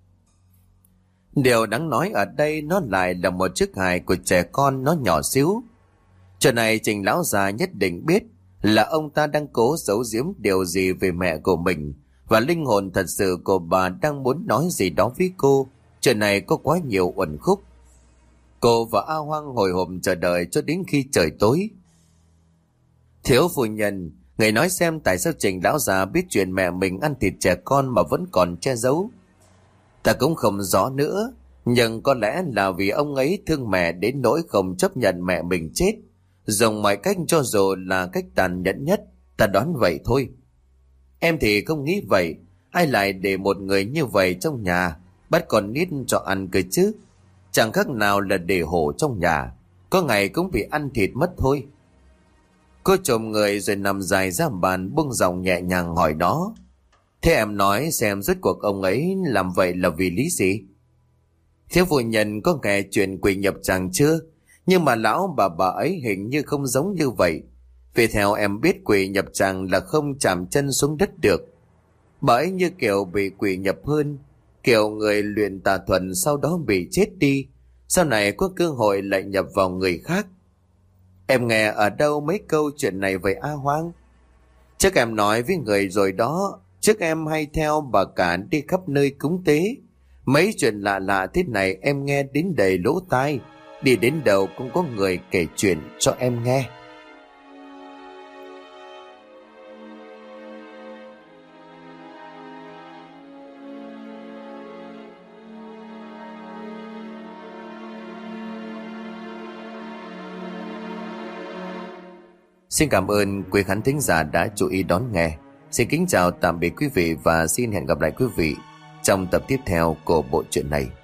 A: Điều đáng nói ở đây nó lại là một chiếc hài của trẻ con, nó nhỏ xíu. Chuyện này Trình lão già nhất định biết là ông ta đang cố giấu giếm điều gì về mẹ của mình. Và linh hồn thật sự của bà đang muốn nói gì đó với cô. Chuyện này có quá nhiều uẩn khúc. Cô và A Hoang hồi hộp chờ đợi cho đến khi trời tối. Thiếu phu nhân, người nói xem tại sao Trình lão già biết chuyện mẹ mình ăn thịt trẻ con mà vẫn còn che giấu. Ta cũng không rõ nữa, nhưng có lẽ là vì ông ấy thương mẹ đến nỗi không chấp nhận mẹ mình chết, dùng mọi cách cho dù là cách tàn nhẫn nhất, ta đoán vậy thôi. Em thì không nghĩ vậy, ai lại để một người như vậy trong nhà, bắt con nít cho ăn cơ chứ. Chẳng khác nào là để hổ trong nhà, có ngày cũng bị ăn thịt mất thôi. Cô chồm người rồi nằm dài ra bàn, buông giọng nhẹ nhàng hỏi nó. Thế em nói xem rốt cuộc ông ấy làm vậy là vì lý gì? Thiếu phu nhân có nghe chuyện quỷ nhập tràng chưa? Nhưng mà lão bà bà ấy hình như không giống như vậy. Vì theo em biết quỷ nhập tràng là không chạm chân xuống đất được. Bà ấy như kiểu bị quỷ nhập hơn, kiểu người luyện tà thuật sau đó bị chết đi, sau này có cơ hội lại nhập vào người khác. Em nghe ở đâu mấy câu chuyện này vậy A Hoang? Chắc em nói với người rồi đó. Trước em hay theo bà cả đi khắp nơi cúng tế. Mấy chuyện lạ lạ thế này em nghe đến đầy lỗ tai. Đi đến đâu cũng có người kể chuyện cho em nghe. Xin cảm ơn quý khán thính giả đã chú ý đón nghe. Xin kính chào tạm biệt quý vị và xin hẹn gặp lại quý vị trong tập tiếp theo của bộ truyện này.